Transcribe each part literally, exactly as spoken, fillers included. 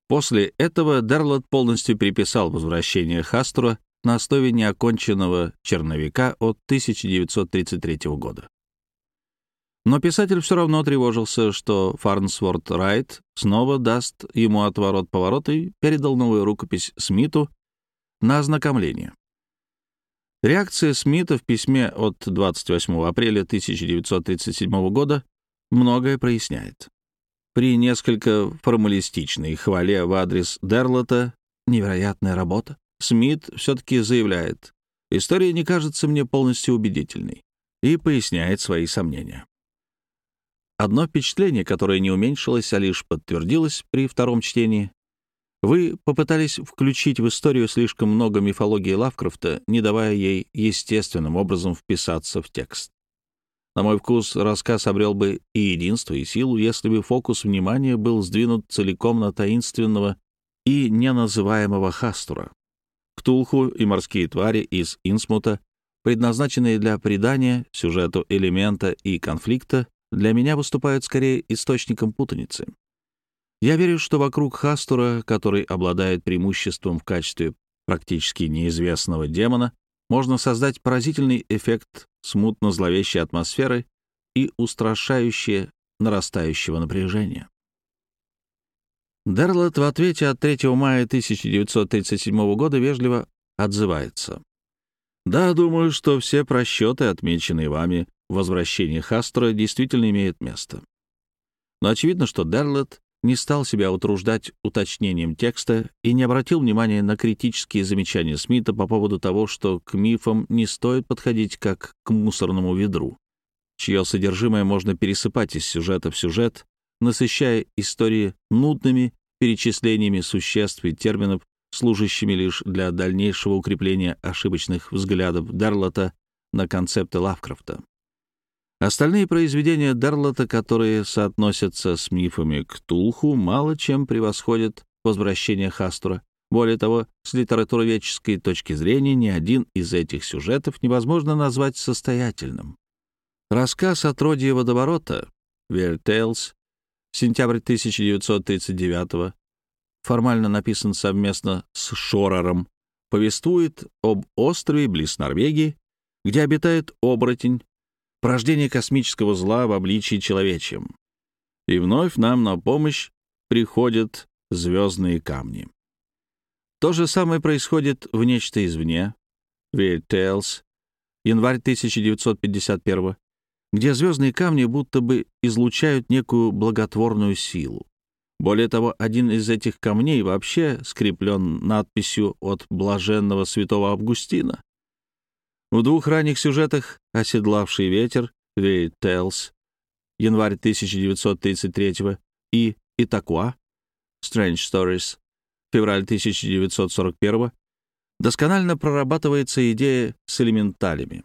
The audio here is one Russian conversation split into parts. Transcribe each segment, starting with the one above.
После этого Дерлот полностью переписал «Возвращение Хастура» на основе неоконченного черновика от тысяча девятьсот тридцать третьего года. Но писатель все равно тревожился, что Фарнсворт Райт снова даст ему отворот-поворот и передал новую рукопись Смиту на ознакомление. Реакция Смита в письме от двадцать восьмого апреля тысяча девятьсот тридцать седьмого года многое проясняет. При несколько формалистичной хвале в адрес Дерлота «невероятная работа», Смит все-таки заявляет: «История не кажется мне полностью убедительной», и поясняет свои сомнения. Одно впечатление, которое не уменьшилось, а лишь подтвердилось при втором чтении: вы попытались включить в историю слишком много мифологии Лавкрафта, не давая ей естественным образом вписаться в текст. На мой вкус, рассказ обрел бы и единство, и силу, если бы фокус внимания был сдвинут целиком на таинственного и неназываемого Хастура. Ктулху и морские твари из Инсмута, предназначенные для придания сюжету элемента и конфликта, для меня выступают скорее источником путаницы. Я верю, что вокруг Хастура, который обладает преимуществом в качестве практически неизвестного демона, можно создать поразительный эффект смутно-зловещей атмосферы и устрашающее нарастающего напряжения. Дерлот в ответе от третьего мая тысяча девятьсот тридцать седьмого года вежливо отзывается: «Да, думаю, что все просчеты, отмеченные вами в возвращении Хастура, действительно имеют место». Но очевидно, что Дерлот не стал себя утруждать уточнением текста и не обратил внимания на критические замечания Смита по поводу того, что к мифам не стоит подходить как к мусорному ведру, чье содержимое можно пересыпать из сюжета в сюжет, насыщая истории нудными перечислениями существ и терминов, служащими лишь для дальнейшего укрепления ошибочных взглядов Дерлота на концепты Лавкрафта. Остальные произведения Дерлота, которые соотносятся с мифами Ктулху, мало чем превосходят «Возвращение Хастура». Более того, с литературоведческой точки зрения ни один из этих сюжетов невозможно назвать состоятельным. Рассказ «Отродье водоворота» Weird Tales, сентябрь тысяча девятьсот тридцать девятого, формально написан совместно с Шорером, повествует об острове близ Норвегии, где обитает оборотень, порождение космического зла в обличии человечьем. И вновь нам на помощь приходят звездные камни. То же самое происходит в «Нечто извне» Weird Tales, январь тысяча девятьсот пятьдесят первого, где звездные камни будто бы излучают некую благотворную силу. Более того, один из этих камней вообще скреплен надписью от блаженного святого Августина. В двух ранних сюжетах «Оседлавший ветер» Weird Tales, январь тысяча девятьсот тридцать третьего, и «Итакуа» Strange Stories, февраль тысяча девятьсот сорок первого, досконально прорабатывается идея с элементалями.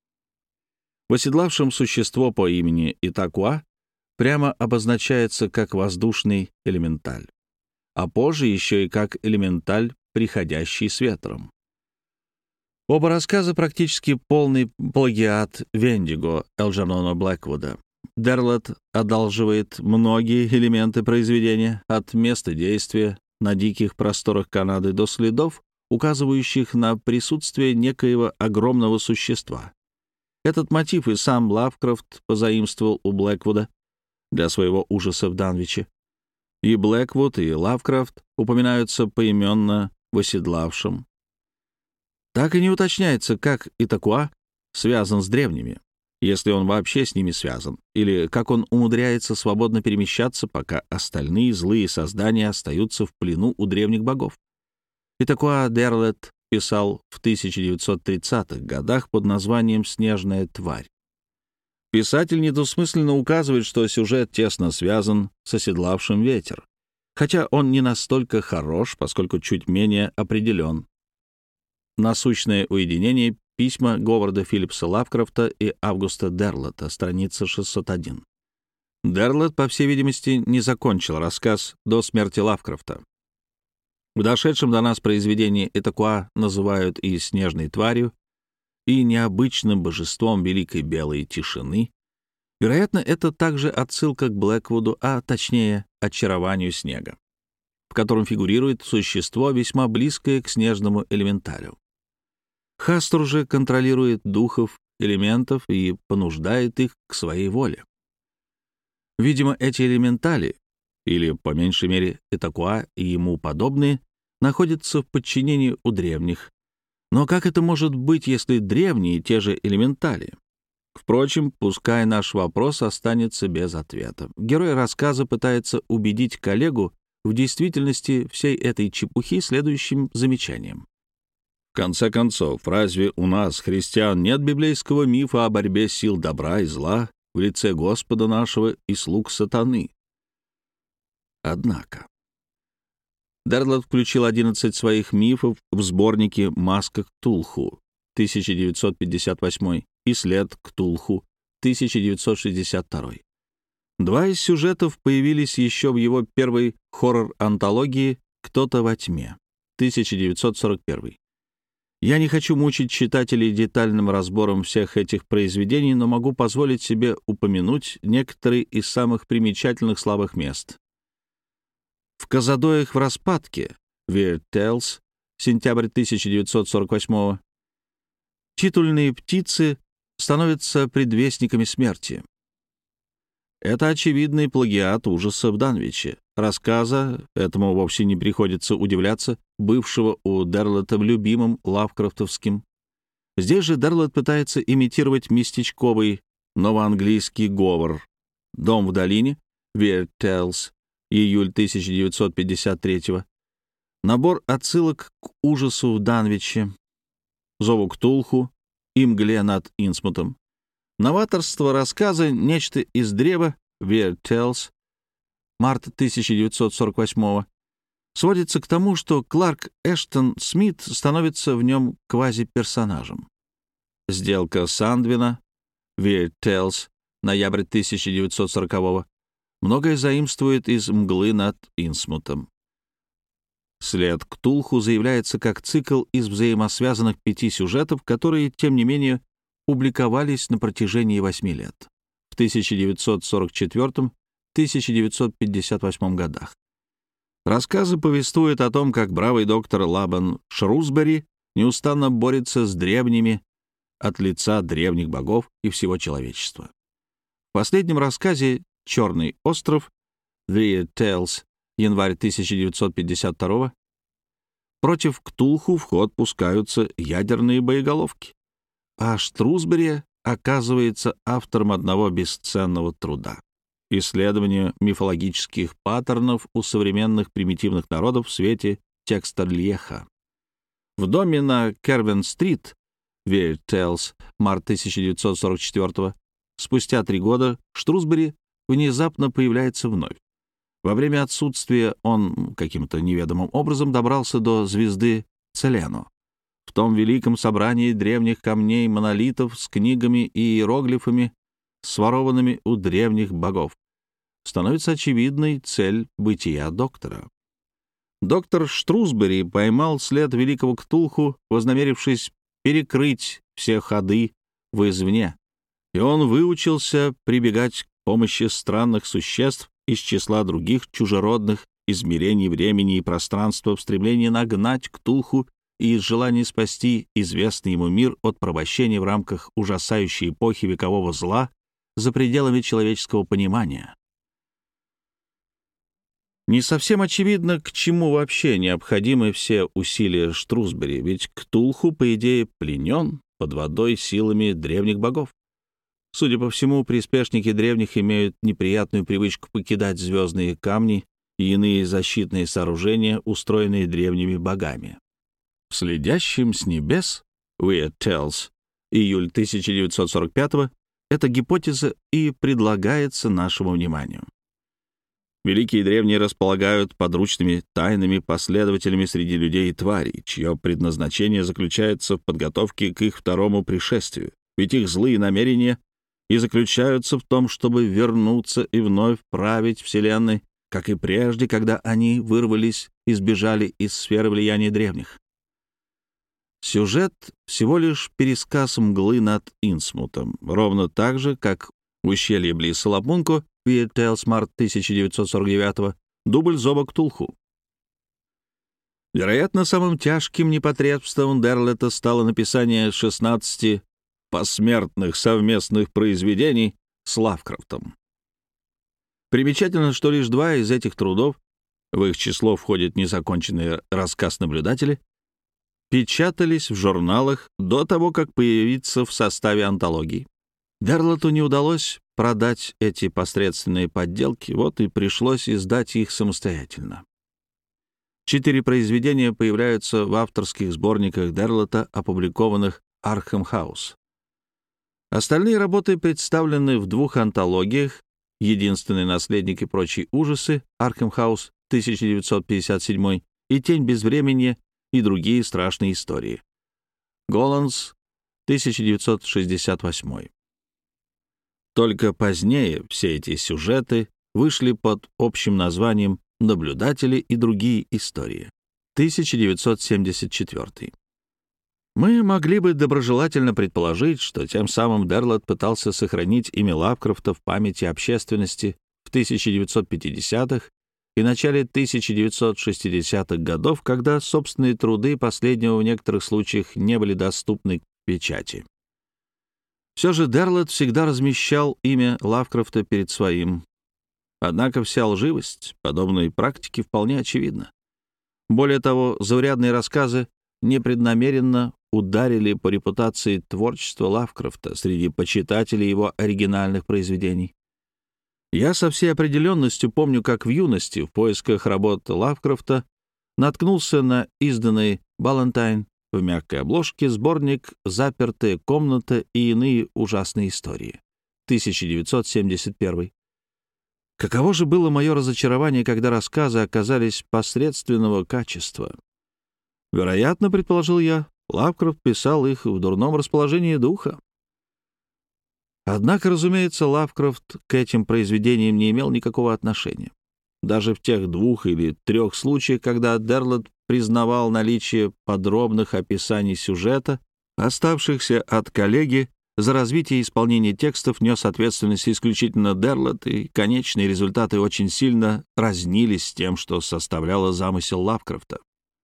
В «Оседлавшем» существо по имени Итакуа прямо обозначается как воздушный элементаль, а позже еще и как элементаль, приходящий с ветром. Оба рассказа практически полный плагиат Вендиго Элджернона Блэквуда. Дерлот одалживает многие элементы произведения, от места действия на диких просторах Канады до следов, указывающих на присутствие некоего огромного существа. Этот мотив и сам Лавкрафт позаимствовал у Блэквуда для своего ужаса в Данвиче. И Блэквуд, и Лавкрафт упоминаются поименно в «Оседлавшем». Так и не уточняется, как Итакуа связан с древними, если он вообще с ними связан, или как он умудряется свободно перемещаться, пока остальные злые создания остаются в плену у древних богов. Итакуа Дерлот писал в тысяча девятьсот тридцатых годах под названием «Снежная тварь». Писатель недвусмысленно указывает, что сюжет тесно связан с «Оседлавшим ветер», хотя он не настолько хорош, поскольку чуть менее определен. «Насущное уединение. Письма Говарда Филлипса Лавкрафта и Августа Дерлота», страница шестьсот один. Дерлот, по всей видимости, не закончил рассказ до смерти Лавкрафта. В дошедшем до нас произведении Итакуа называют и «снежной тварью», и необычным божеством великой белой тишины. Вероятно, это также отсылка к Блэквуду, а точнее, очарованию снега. в котором фигурирует существо, весьма близкое к снежному элементалю. Хастур же контролирует духов элементов и понуждает их к своей воле. Видимо, эти элементали, или, по меньшей мере, Этакуа и ему подобные, находятся в подчинении у древних. Но как это может быть, если древние те же элементали? Впрочем, пускай наш вопрос останется без ответа. Герой рассказа пытается убедить коллегу в действительности всей этой чепухи следующим замечанием. В конце концов, разве у нас, христиан, нет библейского мифа о борьбе сил добра и зла в лице Господа нашего и слуг сатаны? Однако Дерлот включил одиннадцать своих мифов в сборнике «Маска Ктулху» тысяча девятьсот пятьдесят восьмой и «След Ктулху» тысяча девятьсот шестьдесят второй. Два из сюжетов появились еще в его первой хоррор-антологии «Кто-то во тьме» тысяча девятьсот сорок первый. Я не хочу мучить читателей детальным разбором всех этих произведений, но могу позволить себе упомянуть некоторые из самых примечательных слабых мест. В «Казадоях в распадке» Weird Tales, сентябрь тысяча девятьсот сорок восьмого, титульные птицы становятся предвестниками смерти. Это очевидный плагиат ужаса в Данвиче, рассказа, этому вовсе не приходится удивляться, бывшего у Дерлота любимым лавкрафтовским. Здесь же Дерлот пытается имитировать местечковый новоанглийский говор. «Дом в долине», Weird Tales, июль тысяча девятьсот пятьдесят третьего. Набор отсылок к ужасу в Данвиче, зову Ктулху и мгле над Инсмутом. Новаторство рассказа «Нечто из древа» Weird Tales, март тысяча девятьсот сорок восьмого, сводится к тому, что Кларк Эштон Смит становится в нем квазиперсонажем. Сделка Сандвина Weird Tales, ноябрь тысяча девятьсот сорокового, многое заимствует из мглы над Инсмутом. След Ктулху заявляется как цикл из взаимосвязанных пяти сюжетов, которые, тем не менее, публиковались на протяжении восьми лет, в тысяча девятьсот сорок четвёртом — тысяча девятьсот пятьдесят восьмом годах. Рассказы повествуют о том, как бравый доктор Лабан Шрусбери неустанно борется с древними от лица древних богов и всего человечества. В последнем рассказе «Черный остров» Weird Tales, январь тысяча девятьсот пятьдесят второго, против Ктулху в ход пускаются ядерные боеголовки, а Штрусбери оказывается автором одного бесценного труда — исследования мифологических паттернов у современных примитивных народов в свете текста Льеха. В доме на Кервен-стрит Weird Tales, март тысяча девятьсот сорок четвёртого, спустя три года Штрусбери внезапно появляется вновь. Во время отсутствия он каким-то неведомым образом добрался до звезды Целено, в том великом собрании древних камней монолитов с книгами и иероглифами, сворованными у древних богов. Становится очевидной цель бытия доктора. Доктор Штрусбери поймал след великого Ктулху, вознамерившись перекрыть все ходы в извне, и он выучился прибегать к помощи странных существ из числа других чужеродных измерений времени и пространства в стремлении нагнать Ктулху и из желания спасти известный ему мир от порабощения в рамках ужасающей эпохи векового зла за пределами человеческого понимания. Не совсем очевидно, к чему вообще необходимы все усилия Штрусбери, ведь Ктулху, по идее, пленен под водой силами древних богов. Судя по всему, приспешники древних имеют неприятную привычку покидать звездные камни и иные защитные сооружения, устроенные древними богами. В «Следящем с небес» Weird Tales, июль тысяча девятьсот сорок пятого, эта гипотеза и предлагается нашему вниманию. Великие древние располагают подручными тайными последователями среди людей и тварей, чье предназначение заключается в подготовке к их второму пришествию, ведь их злые намерения и заключаются в том, чтобы вернуться и вновь править Вселенной, как и прежде, когда они вырвались и сбежали из сферы влияния древних. Сюжет — всего лишь пересказ мглы над Инсмутом, ровно так же, как «Ущелье близ Салапунко» Weird Tales, март тысяча девятьсот сорок девятого, дубль зоба Ктулху. Вероятно, самым тяжким непотребством Дерлета стало написание шестнадцати посмертных совместных произведений с Лавкрафтом. Примечательно, что лишь два из этих трудов, в их число входит незаконченный рассказ «Наблюдатели», печатались в журналах до того, как появиться в составе антологии. Дерлету не удалось продать эти посредственные подделки, вот и пришлось издать их самостоятельно. Четыре произведения появляются в авторских сборниках Дерлета, опубликованных Arkham House. Остальные работы представлены в двух антологиях «Единственный наследник и прочие ужасы» Arkham House тысяча девятьсот пятьдесят седьмой и «Тень безвременья» и другие страшные истории Голландс тысяча девятьсот шестьдесят восьмой. Только позднее все эти сюжеты вышли под общим названием «Наблюдатели и другие истории» тысяча девятьсот семьдесят четвёртый. Мы могли бы доброжелательно предположить, что тем самым Дерлет пытался сохранить имя Лавкрафта в памяти общественности в тысяча девятьсот пятидесятых и начале тысяча девятьсот шестидесятых годов, когда собственные труды последнего в некоторых случаях не были доступны к печати. Все же Дерлет всегда размещал имя Лавкрафта перед своим. Однако вся лживость подобной практики вполне очевидна. Более того, заурядные рассказы непреднамеренно ударили по репутации творчества Лавкрафта среди почитателей его оригинальных произведений. Я со всей определенностью помню, как в юности в поисках работ Лавкрафта наткнулся на изданный «Балантайн» в мягкой обложке сборник «Запертая комната и иные ужасные истории» тысяча девятьсот семьдесят первый. Каково же было мое разочарование, когда рассказы оказались посредственного качества. Вероятно, предположил я, Лавкрафт писал их в дурном расположении духа. Однако, разумеется, Лавкрафт к этим произведениям не имел никакого отношения. Даже в тех двух или трех случаях, когда Дерлет признавал наличие подробных описаний сюжета, оставшихся от коллеги, за развитие и исполнение текстов нес ответственность исключительно Дерлет, и конечные результаты очень сильно разнились с тем, что составляло замысел Лавкрафта.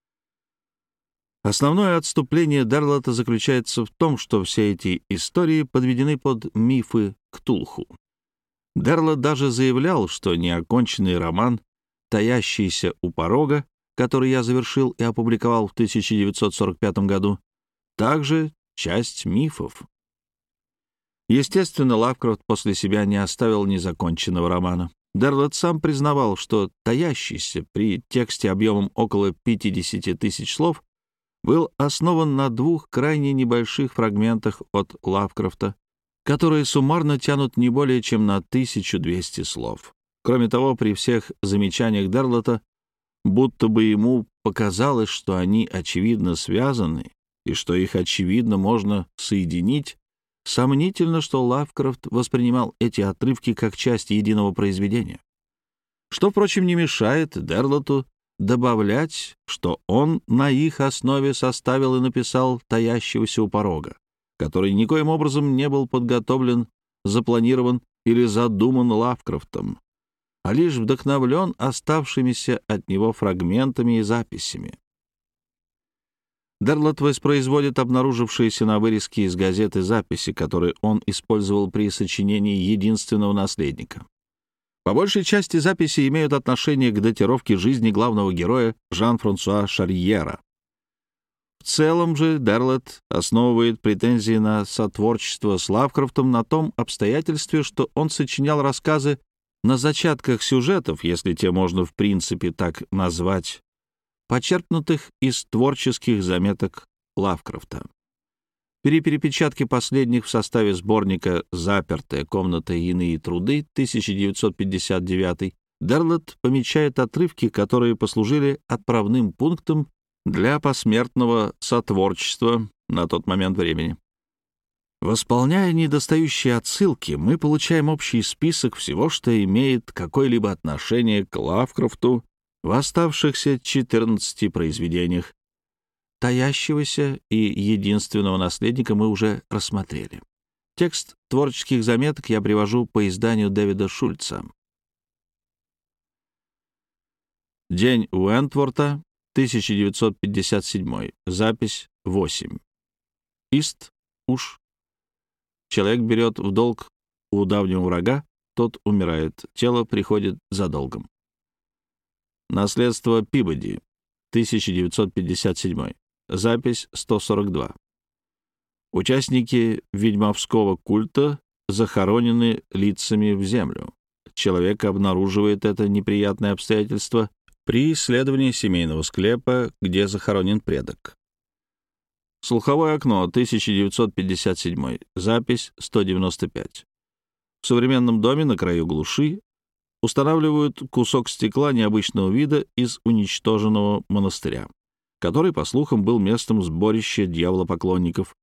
Основное отступление Дерлета заключается в том, что все эти истории подведены под мифы Ктулху. Дерлет даже заявлял, что неоконченный роман «Таящийся у порога», который я завершил и опубликовал в тысяча девятьсот сорок пятом году, также часть мифов. Естественно, Лавкрафт после себя не оставил незаконченного романа. Дерлет сам признавал, что «Таящийся» при тексте объемом около пятидесяти тысяч слов был основан на двух крайне небольших фрагментах от Лавкрафта, которые суммарно тянут не более чем на тысячу двести слов. Кроме того, при всех замечаниях Дерлета, будто бы ему показалось, что они очевидно связаны и что их очевидно можно соединить, сомнительно, что Лавкрафт воспринимал эти отрывки как часть единого произведения. Что, впрочем, не мешает Дерлету добавлять, что он на их основе составил и написал «Таящегося у порога», который никоим образом не был подготовлен, запланирован или задуман Лавкрафтом, а лишь вдохновлен оставшимися от него фрагментами и записями. Дерлет воспроизводит обнаружившиеся на вырезке из газеты записи, которые он использовал при сочинении «Единственного наследника». По большей части записи имеют отношение к датировке жизни главного героя Жан-Франсуа Шарьера. В целом же Дерлет основывает претензии на сотворчество с Лавкрафтом на том обстоятельстве, что он сочинял рассказы на зачатках сюжетов, если те можно в принципе так назвать, почерпнутых из творческих заметок Лавкрафта. При перепечатке последних в составе сборника «Запертая комната и иные труды» тысяча девятьсот пятьдесят девятый Дерлет помечает отрывки, которые послужили отправным пунктом для посмертного сотворчества на тот момент времени. Восполняя недостающие отсылки, мы получаем общий список всего, что имеет какое-либо отношение к Лавкрафту в оставшихся четырнадцати произведениях. «Таящегося» и «Единственного наследника» мы уже рассмотрели. Текст творческих заметок я привожу по изданию Дэвида Шульца. День Уэнтворта, тысяча девятьсот пятьдесят седьмой. Запись восемь. Ист, уж. Человек берет в долг у давнего врага, тот умирает, тело приходит за долгом. Наследство Пибоди, тысяча девятьсот пятьдесят седьмой. Запись сто сорок два. Участники ведьмовского культа захоронены лицами в землю. Человек обнаруживает это неприятное обстоятельство при исследовании семейного склепа, где захоронен предок. Слуховое окно, тысяча девятьсот пятьдесят седьмой. Запись сто девяносто пять. В современном доме на краю глуши устанавливают кусок стекла необычного вида из уничтоженного монастыря, который, по слухам, был местом сборища дьяволопоклонников.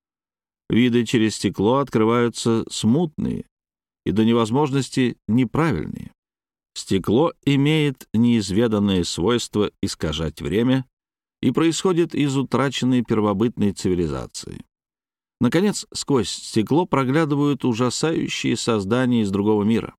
Виды через стекло открываются смутные и до невозможности неправильные. Стекло имеет неизведанное свойство искажать время и происходит из утраченной первобытной цивилизации. Наконец, сквозь стекло проглядывают ужасающие создания из другого мира.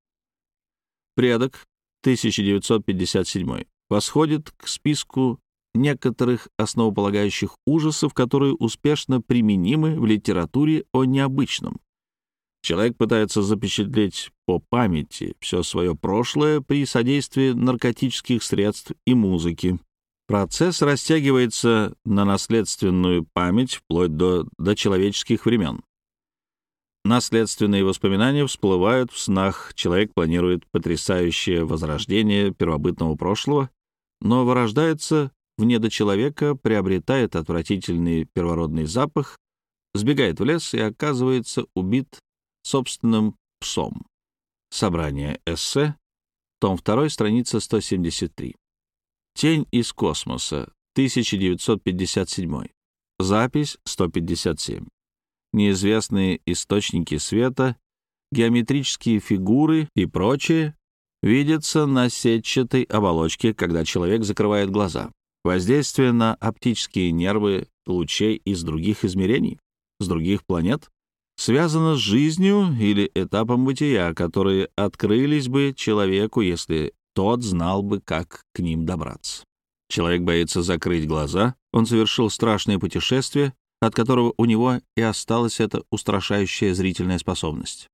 Предок, тысяча девятьсот пятьдесят седьмой, восходит к списку некоторых основополагающих ужасов, которые успешно применимы в литературе о необычном. Человек пытается запечатлеть по памяти все свое прошлое при содействии наркотических средств и музыки. Процесс растягивается на наследственную память вплоть до дочеловеческих времен. Наследственные воспоминания всплывают в снах. Человек планирует потрясающее возрождение первобытного прошлого, но вырождается в недочеловека, приобретает отвратительный первородный запах, сбегает в лес и оказывается убит собственным псом. Собрание эссе, том два, страница сто семьдесят три. «Тень из космоса», тысяча девятьсот пятьдесят седьмой. Запись сто пятьдесят семь. Неизвестные источники света, геометрические фигуры и прочее видятся на сетчатой оболочке, когда человек закрывает глаза. Воздействие на оптические нервы лучей из других измерений, с других планет, связано с жизнью или этапом бытия, которые открылись бы человеку, если тот знал бы, как к ним добраться. Человек боится закрыть глаза, он совершил страшное путешествие, от которого у него и осталась эта устрашающая зрительная способность.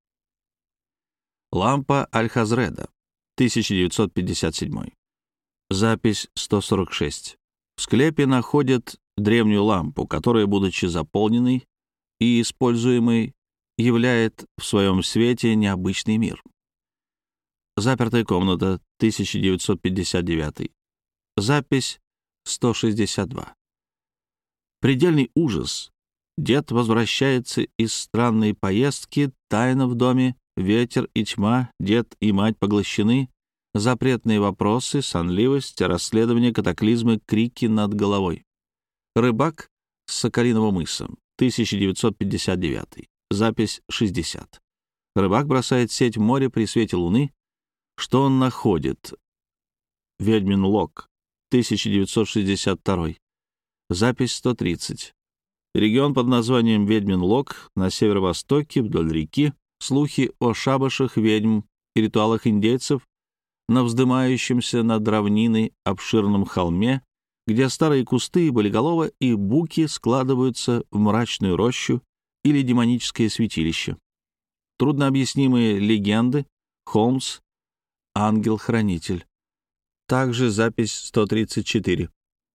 Лампа Аль-Хазреда, тысяча девятьсот пятьдесят седьмой. Запись сто сорок шесть. В склепе находят древнюю лампу, которая, будучи заполненной и используемой, являет в своем свете необычный мир. Запертая комната, тысяча девятьсот пятьдесят девятый. Запись сто шестьдесят два. Предельный ужас. Дед возвращается из странной поездки, тайна в доме, ветер и тьма, дед и мать поглощены, запретные вопросы, сонливость, расследование, катаклизмы, крики над головой. Рыбак с Соколиного мыса, тысяча девятьсот пятьдесят девятый. Запись шестьдесят. Рыбак бросает сеть в море при свете луны. Что он находит? Ведьмин лог, тысяча девятьсот шестьдесят второй. Запись сто тридцать. Регион под названием Ведьмин лог на северо-востоке, вдоль реки, слухи о шабашах ведьм и ритуалах индейцев на вздымающемся над равниной обширном холме, где старые кусты, болиголова и буки складываются в мрачную рощу или демоническое святилище. Труднообъяснимые легенды, Холмс, ангел-хранитель. Также запись сто тридцать четыре.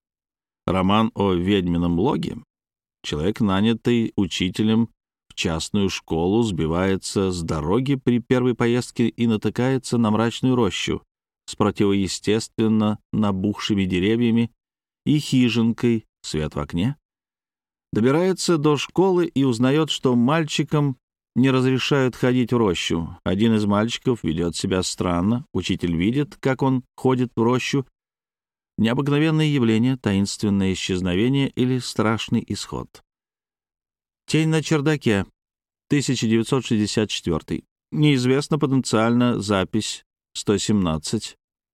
Роман о ведьмином логе. Человек, нанятый учителем в частную школу, сбивается с дороги при первой поездке и натыкается на мрачную рощу с противоестественно набухшими деревьями и хижинкой, свет в окне. Добирается до школы и узнает, что мальчикам не разрешают ходить в рощу. Один из мальчиков ведет себя странно, учитель видит, как он ходит в рощу. Необыкновенное явление, таинственное исчезновение или страшный исход. Тень на чердаке, тысяча девятьсот шестьдесят четвёртый. Неизвестно потенциально, запись сто семнадцать.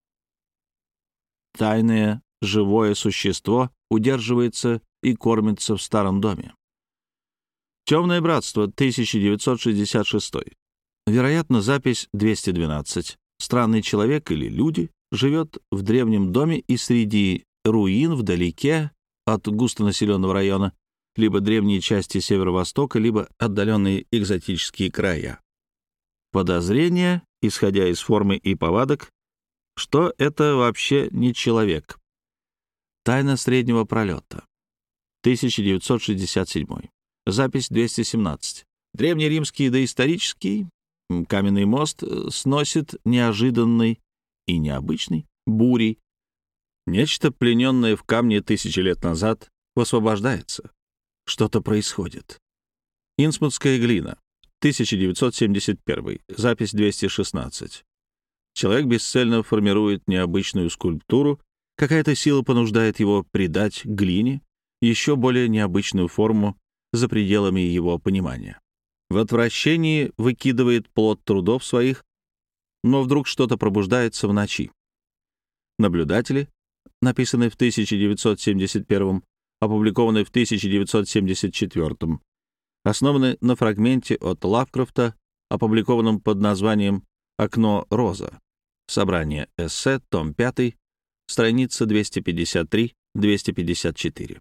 Тайное живое существо удерживается и кормится в старом доме. Темное братство, тысяча девятьсот шестьдесят шестой. Вероятно, запись двести двенадцать. Странный человек или люди живет в древнем доме и среди руин вдалеке от густонаселенного района, либо древние части северо-востока, либо отдаленные экзотические края. Подозрение, исходя из формы и повадок, что это вообще не человек. Тайна среднего пролета. тысяча девятьсот шестьдесят седьмой. Запись двести семнадцать. Древнеримский доисторический каменный мост сносит неожиданной и необычной бурей. Нечто, плененное в камне тысячи лет назад, высвобождается. Что-то происходит. Инсмутская глина. тысяча девятьсот семьдесят первый. Запись двести шестнадцать. Человек бесцельно формирует необычную скульптуру, какая-то сила понуждает его придать глине еще более необычную форму за пределами его понимания. В отвращении выкидывает плод трудов своих, но вдруг что-то пробуждается в ночи. Наблюдатели, написанный в тысяча девятьсот семьдесят первом, опубликованный в тысяча девятьсот семьдесят четвёртом, основаны на фрагменте от Лавкрафта, опубликованном под названием «Окно Роза». Собрание эссе, том пятый, страница двести пятьдесят три — двести пятьдесят четыре.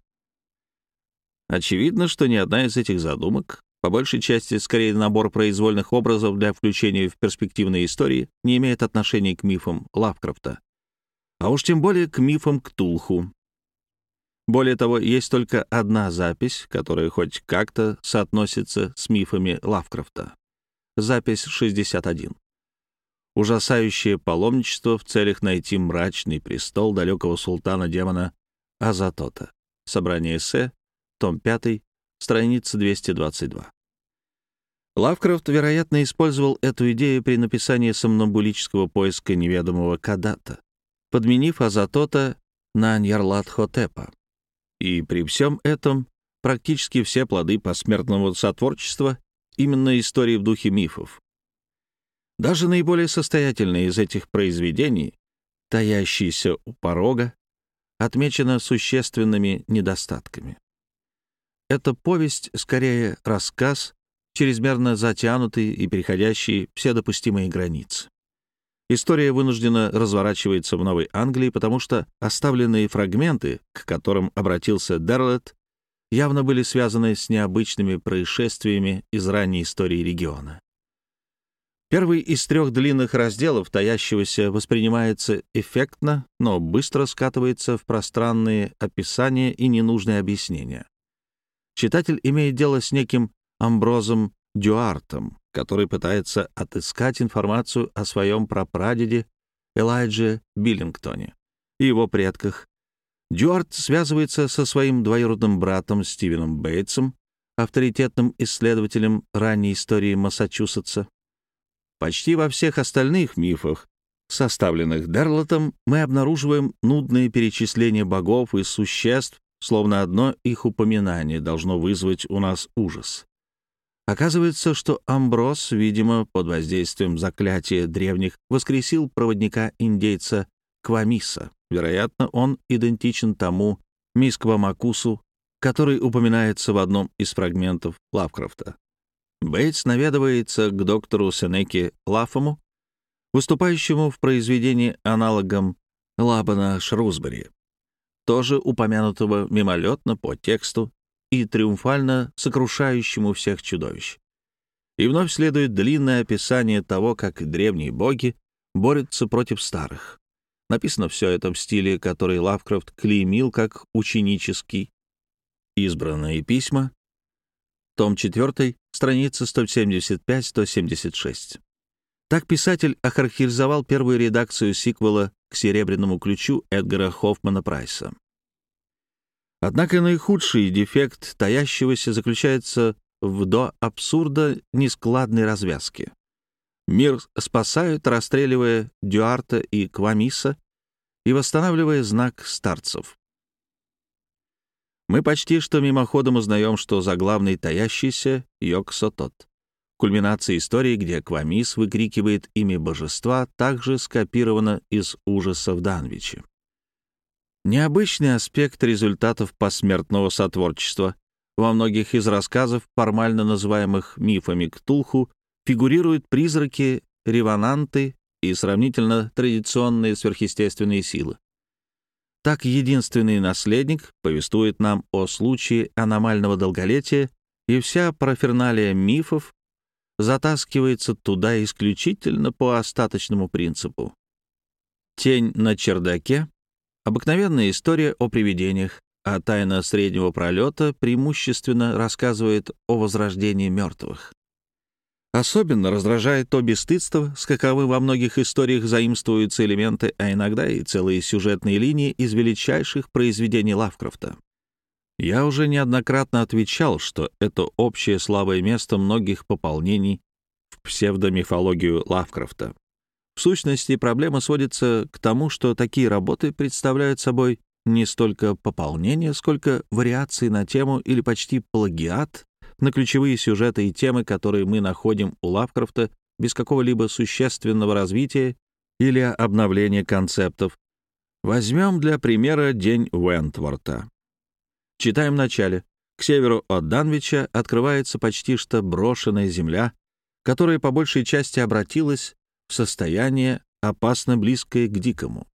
Очевидно, что ни одна из этих задумок, по большей части скорее набор произвольных образов для включения в перспективные истории, не имеет отношения к мифам Лавкрафта, а уж тем более к мифам Ктулху. Более того, есть только одна запись, которая хоть как-то соотносится с мифами Лавкрафта. Запись шестьдесят один. Ужасающее паломничество в целях найти мрачный престол далекого султана-демона Азатота. Собрание эссе, том пятый, страница двести двадцать два. Лавкрафт, вероятно, использовал эту идею при написании сомнамбулического поиска неведомого Кадата, подменив Азатота на Ньярлат-хотепа. И при всем этом практически все плоды посмертного сотворчества именно истории в духе мифов. Даже наиболее состоятельные из этих произведений, таящиеся у порога, отмечено существенными недостатками. Эта повесть скорее рассказ, чрезмерно затянутый и переходящий все допустимые границы. История вынуждена разворачивается в Новой Англии, потому что оставленные фрагменты, к которым обратился Дерлет, явно были связаны с необычными происшествиями из ранней истории региона. Первый из трех длинных разделов таящегося воспринимается эффектно, но быстро скатывается в пространные описания и ненужные объяснения. Читатель имеет дело с неким Амброзом Дюартом, который пытается отыскать информацию о своем прапрадеде Элайджа Биллингтоне и его предках. Дюарт связывается со своим двоюродным братом Стивеном Бейтсом, авторитетным исследователем ранней истории Массачусетса. Почти во всех остальных мифах, составленных Дерлотом, мы обнаруживаем нудные перечисления богов и существ, словно одно их упоминание должно вызвать у нас ужас. Оказывается, что Амброс, видимо, под воздействием заклятия древних, воскресил проводника-индейца Квамиса. Вероятно, он идентичен тому Мисквамакусу, который упоминается в одном из фрагментов Лавкрафта. Бейтс наведывается к доктору Сенеке Лафому, выступающему в произведении аналогом Лабана Шрусбери, тоже упомянутого мимолетно по тексту и триумфально сокрушающему всех чудовищ. И вновь следует длинное описание того, как древние боги борются против старых. Написано все это в стиле, который Лавкрафт клеймил как ученический. Избранные письма, том четыре, страница сто семьдесят пять — сто семьдесят шесть. Так писатель охарактеризовал первую редакцию сиквела к «Серебряному ключу» Эдгара Хоффмана Прайса. Однако наихудший дефект таящегося заключается в до абсурда нескладной развязке. Мир спасают, расстреливая Дюарта и Квамиса и восстанавливая знак старцев. Мы почти что мимоходом узнаем, что заглавный таящийся — Йог-Сотот. Кульминация истории, где Квамис выкрикивает имя божества, также скопирована из ужаса в Данвиче. Необычный аспект результатов посмертного сотворчества. Во многих из рассказов, формально называемых мифами Ктулху, фигурируют призраки, ревананты и сравнительно традиционные сверхъестественные силы. Так единственный наследник повествует нам о случае аномального долголетия, и вся параферналия мифов затаскивается туда исключительно по остаточному принципу. «Тень на чердаке» — обыкновенная история о привидениях, а «Тайна среднего пролета» преимущественно рассказывает о возрождении мертвых. Особенно раздражает то бесстыдство, с каковым во многих историях заимствуются элементы, а иногда и целые сюжетные линии из величайших произведений Лавкрафта. Я уже неоднократно отвечал, что это общее слабое место многих пополнений в псевдомифологию Лавкрафта. В сущности, проблема сводится к тому, что такие работы представляют собой не столько пополнение, сколько вариации на тему или почти плагиат на ключевые сюжеты и темы, которые мы находим у Лавкрафта без какого-либо существенного развития или обновления концептов. Возьмем для примера «День Уэнтворта». Читаем в начале. К северу от Данвича открывается почти что брошенная земля, которая по большей части обратилась в состояние, опасно близкое к дикому.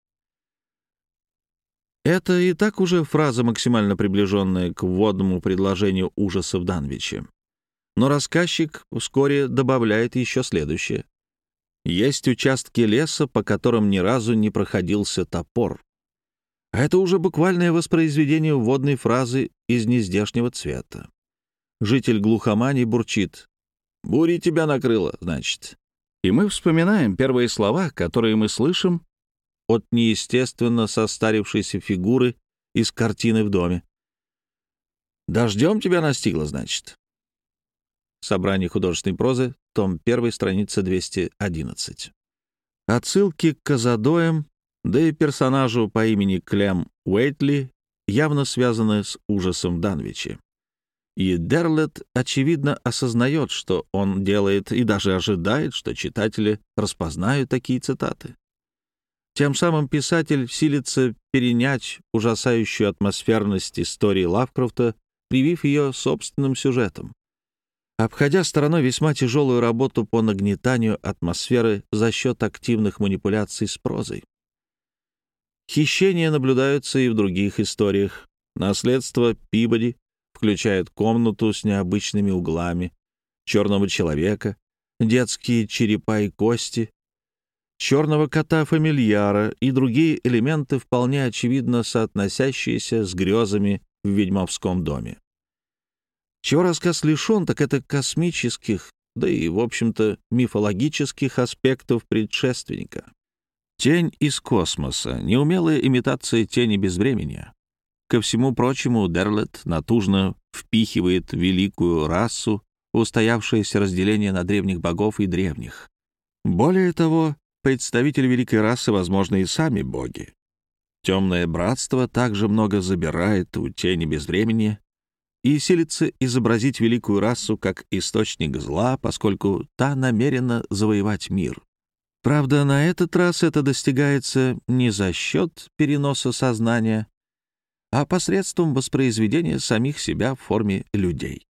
Это и так уже фраза, максимально приближенная к вводному предложению ужаса в Данвиче. Но рассказчик вскоре добавляет еще следующее. Есть участки леса, по которым ни разу не проходился топор. А это уже буквальное воспроизведение вводной фразы из нездешнего цвета. Житель глухомани бурчит. «Буря тебя накрыла, значит». И мы вспоминаем первые слова, которые мы слышим от неестественно состарившейся фигуры из картины в доме. «Дождем тебя настигло, значит». Собрание художественной прозы, том один, страница двести одиннадцать. Отсылки к казадоям, да и персонажу по имени Клем Уэйтли явно связаны с ужасом в Данвиче. И Дерлет, очевидно, осознает, что он делает, и даже ожидает, что читатели распознают такие цитаты. Тем самым писатель силится перенять ужасающую атмосферность истории Лавкрафта, привив ее собственным сюжетом, обходя стороной весьма тяжелую работу по нагнетанию атмосферы за счет активных манипуляций с прозой. Хищения наблюдаются и в других историях. Наследство Пибоди включает комнату с необычными углами, черного человека, детские черепа и кости, черного кота-фамильяра и другие элементы, вполне очевидно соотносящиеся с грезами в ведьмовском доме. Чего рассказ лишен, так это космических, да и, в общем-то, мифологических аспектов предшественника. Тень из космоса, неумелая имитация тени безвременья. Ко всему прочему, Дерлет натужно впихивает великую расу в устоявшееся разделение на древних богов и древних. Более того, представители великой расы, возможно, и сами боги. Темное братство также много забирает у тени безвременья и силится изобразить великую расу как источник зла, поскольку та намерена завоевать мир. Правда, на этот раз это достигается не за счет переноса сознания, а посредством воспроизведения самих себя в форме людей.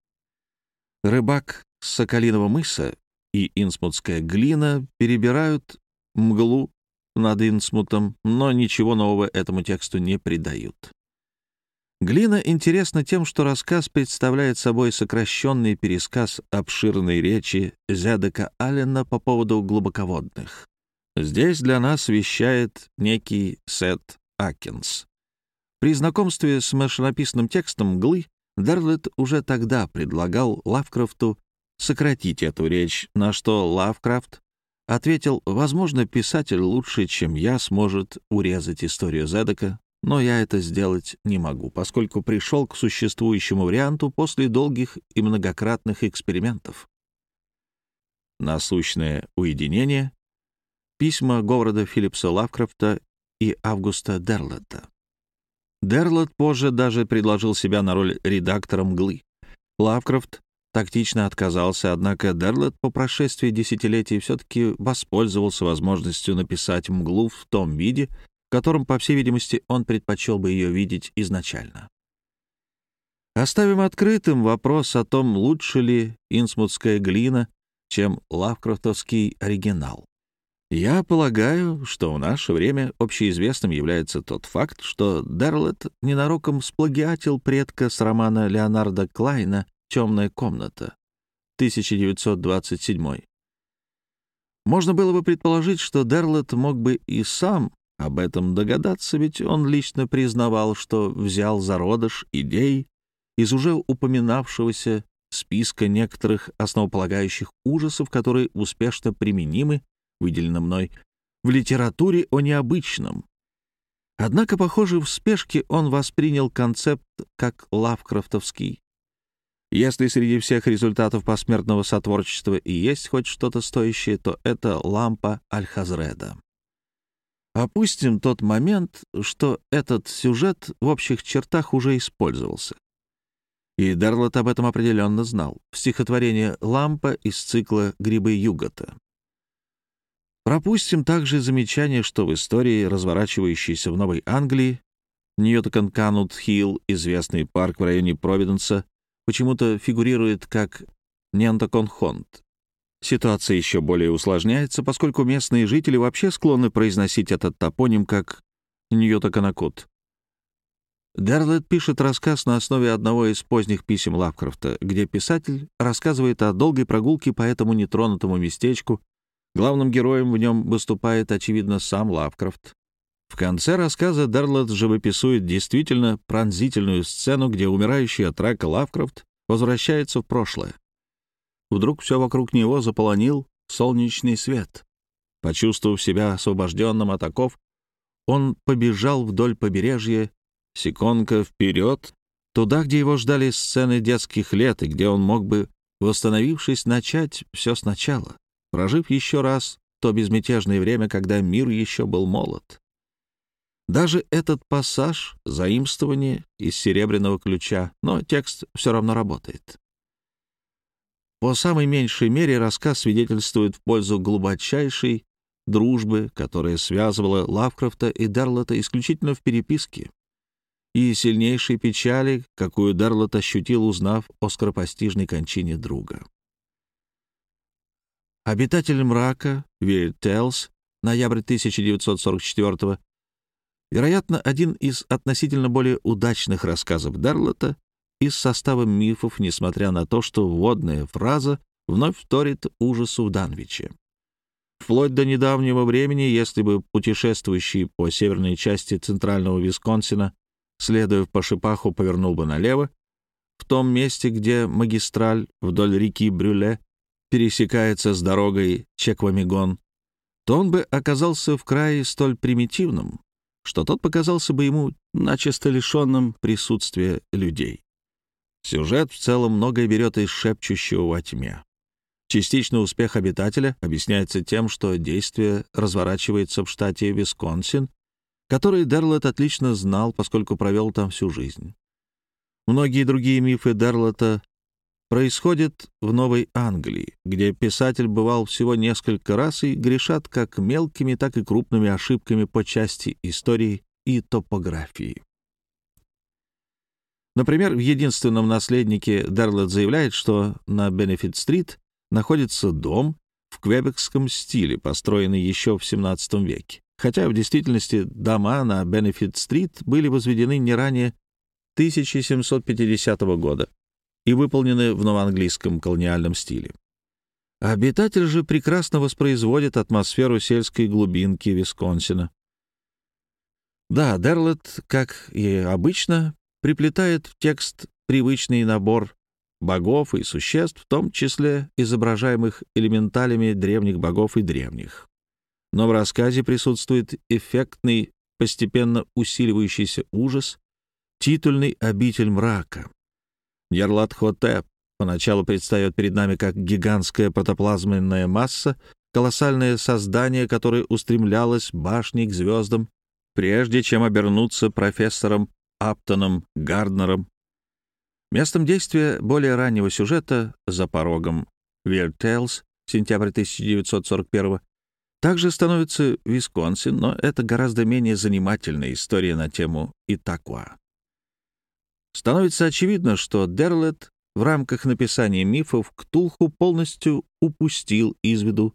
Рыбак с Соколиного мыса и инсмутская глина перебирают мглу над Инсмутом, но ничего нового этому тексту не придают. Глина интересна тем, что рассказ представляет собой сокращенный пересказ обширной речи Зедека Аллена по поводу глубоководных. Здесь для нас вещает некий Сет Акинс. При знакомстве с машинописным текстом «Мглы» Дерлет уже тогда предлагал Лавкрафту сократить эту речь, на что Лавкрафт ответил: «Возможно, писатель лучше, чем я, сможет урезать историю Зедека, но я это сделать не могу, поскольку пришел к существующему варианту после долгих и многократных экспериментов». Насущное уединение. Письма Говарда Филлипса Лавкрафта и Августа Дерлета. Дерлет позже даже предложил себя на роль редактора «Мглы». Лавкрафт тактично отказался, однако Дерлет по прошествии десятилетий все-таки воспользовался возможностью написать «Мглу» в том виде, в котором, по всей видимости, он предпочел бы ее видеть изначально. Оставим открытым вопрос о том, лучше ли инсмутская глина, чем лавкрафтовский оригинал. Я полагаю, что в наше время общеизвестным является тот факт, что Дерлет ненароком сплагиатил предка с романа Леонарда Клайна «Темная комната» тысяча девятьсот двадцать седьмой. Можно было бы предположить, что Дерлет мог бы и сам об этом догадаться, ведь он лично признавал, что взял зародыш идей из уже упоминавшегося списка некоторых основополагающих ужасов, которые успешно применимы, выделено мной, в литературе о необычном. Однако, похоже, в спешке он воспринял концепт как лавкрафтовский. Если среди всех результатов посмертного сотворчества и есть хоть что-то стоящее, то это лампа Аль-Хазреда. Опустим тот момент, что этот сюжет в общих чертах уже использовался. И Дерлет об этом определенно знал. В стихотворении «Лампа» из цикла «Грибы Югота». Пропустим также замечание, что в истории, разворачивающейся в Новой Англии, Ньютон-Канут-Хилл, известный парк в районе Провиденса, почему-то фигурирует как Нентаконхонт. Ситуация еще более усложняется, поскольку местные жители вообще склонны произносить этот топоним как Ньютаканакут. Дерлет пишет рассказ на основе одного из поздних писем Лавкрафта, где писатель рассказывает о долгой прогулке по этому нетронутому местечку. Главным героем в нем выступает, очевидно, сам Лавкрафт. В конце рассказа Дерлет живописует действительно пронзительную сцену, где умирающий от рака Лавкрафт возвращается в прошлое. Вдруг все вокруг него заполонил солнечный свет. Почувствовав себя освобожденным от оков, он побежал вдоль побережья, секонка вперед, туда, где его ждали сцены детских лет, и где он мог бы, восстановившись, начать все сначала, прожив еще раз то безмятежное время, когда мир еще был молод. Даже этот пассаж — заимствование из «Серебряного ключа», но текст все равно работает. По самой меньшей мере рассказ свидетельствует в пользу глубочайшей дружбы, которая связывала Лавкрафта и Дерлета исключительно в переписке, и сильнейшей печали, какую Дерлет ощутил, узнав о скоропостижной кончине друга. «Обитатель мрака» Weird Tales, ноябрь тысяча девятьсот сорок четвёртого, вероятно, один из относительно более удачных рассказов Дерлета из состава мифов, несмотря на то, что вводная фраза вновь вторит ужасу в Данвиче. Вплоть до недавнего времени, если бы путешествующий по северной части центрального Висконсина, следуя по шипаху, повернул бы налево, в том месте, где магистраль вдоль реки Брюле пересекается с дорогой Чеквамигон, то он бы оказался в крае столь примитивном, что тот показался бы ему начисто лишенным присутствия людей. Сюжет в целом многое берет из шепчущего во тьме. Частично успех «Обитателя» объясняется тем, что действие разворачивается в штате Висконсин, который Дерлет отлично знал, поскольку провел там всю жизнь. Многие другие мифы Дерлета происходят в Новой Англии, где писатель бывал всего несколько раз и грешат как мелкими, так и крупными ошибками по части истории и топографии. Например, в «Единственном наследнике» Дерлет заявляет, что на Бенефит-стрит находится дом в квебекском стиле, построенный еще в семнадцатом веке, хотя в действительности дома на Бенефит-стрит были возведены не ранее тысяча семьсот пятидесятого года и выполнены в новоанглийском колониальном стиле. Обитатель же прекрасно воспроизводит атмосферу сельской глубинки Висконсина. Да, Дерлет, как и обычно, приплетает в текст привычный набор богов и существ, в том числе изображаемых элементалями древних богов и древних. Но в рассказе присутствует эффектный, постепенно усиливающийся ужас, титульный обитель мрака. Ньярлатхотеп поначалу предстает перед нами как гигантская протоплазменная масса, колоссальное создание, которое устремлялось башней к звездам, прежде чем обернуться профессором Аптоном Гарднером. Местом действия более раннего сюжета «За порогом» Weird Tales, сентябрь тысяча девятьсот сорок первого, также становится Висконсин, но это гораздо менее занимательная история на тему Итакуа. Становится очевидно, что Дерлет в рамках написания мифов Ктулху полностью упустил из виду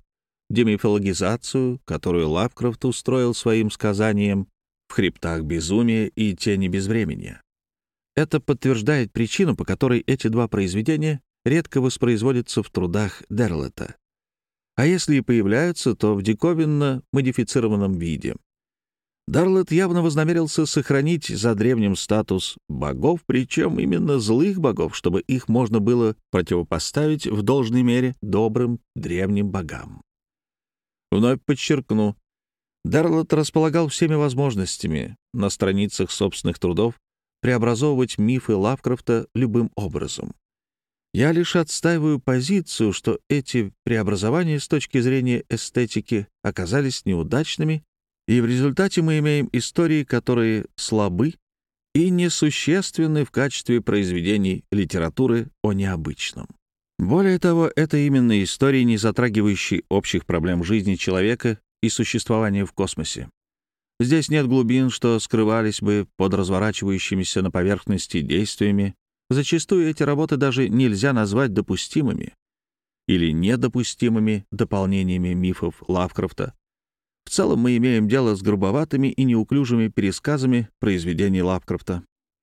демифологизацию, которую Лавкрафт устроил своим сказанием «В хребтах безумия и тени безвременья». Это подтверждает причину, по которой эти два произведения редко воспроизводятся в трудах Дерлета. А если и появляются, то в диковинно модифицированном виде. Дарлет явно вознамерился сохранить за древним статус богов, причем именно злых богов, чтобы их можно было противопоставить в должной мере добрым древним богам. Вновь подчеркну, Дарлет располагал всеми возможностями на страницах собственных трудов преобразовывать мифы Лавкрафта любым образом. Я лишь отстаиваю позицию, что эти преобразования с точки зрения эстетики оказались неудачными, и в результате мы имеем истории, которые слабы и несущественны в качестве произведений литературы о необычном. Более того, это именно истории, не затрагивающие общих проблем жизни человека и существования в космосе. Здесь нет глубин, что скрывались бы под разворачивающимися на поверхности действиями. Зачастую эти работы даже нельзя назвать допустимыми или недопустимыми дополнениями мифов Лавкрафта. В целом мы имеем дело с грубоватыми и неуклюжими пересказами произведений Лавкрафта.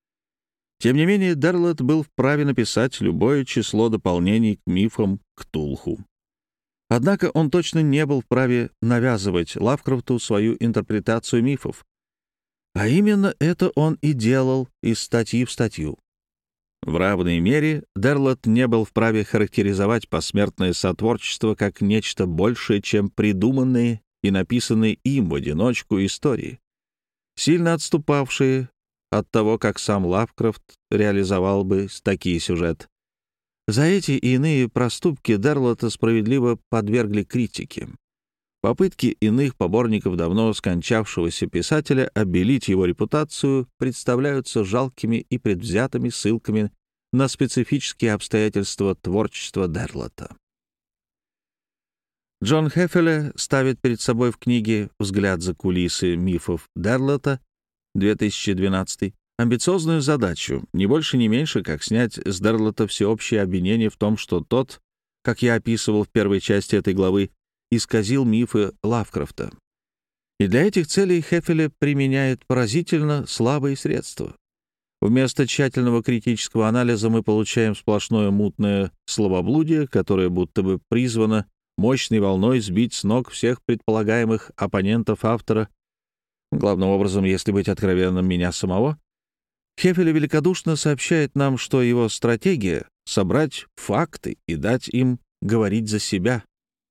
Тем не менее, Дерлет был вправе написать любое число дополнений к мифам Ктулху. Однако он точно не был вправе навязывать Лавкрафту свою интерпретацию мифов. А именно это он и делал из статьи в статью. В равной мере Дерлет не был вправе характеризовать посмертное сотворчество как нечто большее, чем придуманные и написанные им в одиночку истории, сильно отступавшие от того, как сам Лавкрафт реализовал бы такие сюжеты. За эти и иные проступки Дерлета справедливо подвергли критике. Попытки иных поборников давно скончавшегося писателя обелить его репутацию представляются жалкими и предвзятыми ссылками на специфические обстоятельства творчества Дерлета. Джон Хеффеле ставит перед собой в книге «Взгляд за кулисы мифов Дерлета» две тысячи двенадцатый амбициозную задачу, не больше, не меньше, как снять с Дерлета всеобщее обвинение в том, что тот, как я описывал в первой части этой главы, исказил мифы Лавкрафта. И для этих целей Хеффеле применяет поразительно слабые средства. Вместо тщательного критического анализа мы получаем сплошное мутное словоблудие, которое будто бы призвано мощной волной сбить с ног всех предполагаемых оппонентов автора, главным образом, если быть откровенным, меня самого. Хеффеле великодушно сообщает нам, что его стратегия — собрать факты и дать им говорить за себя.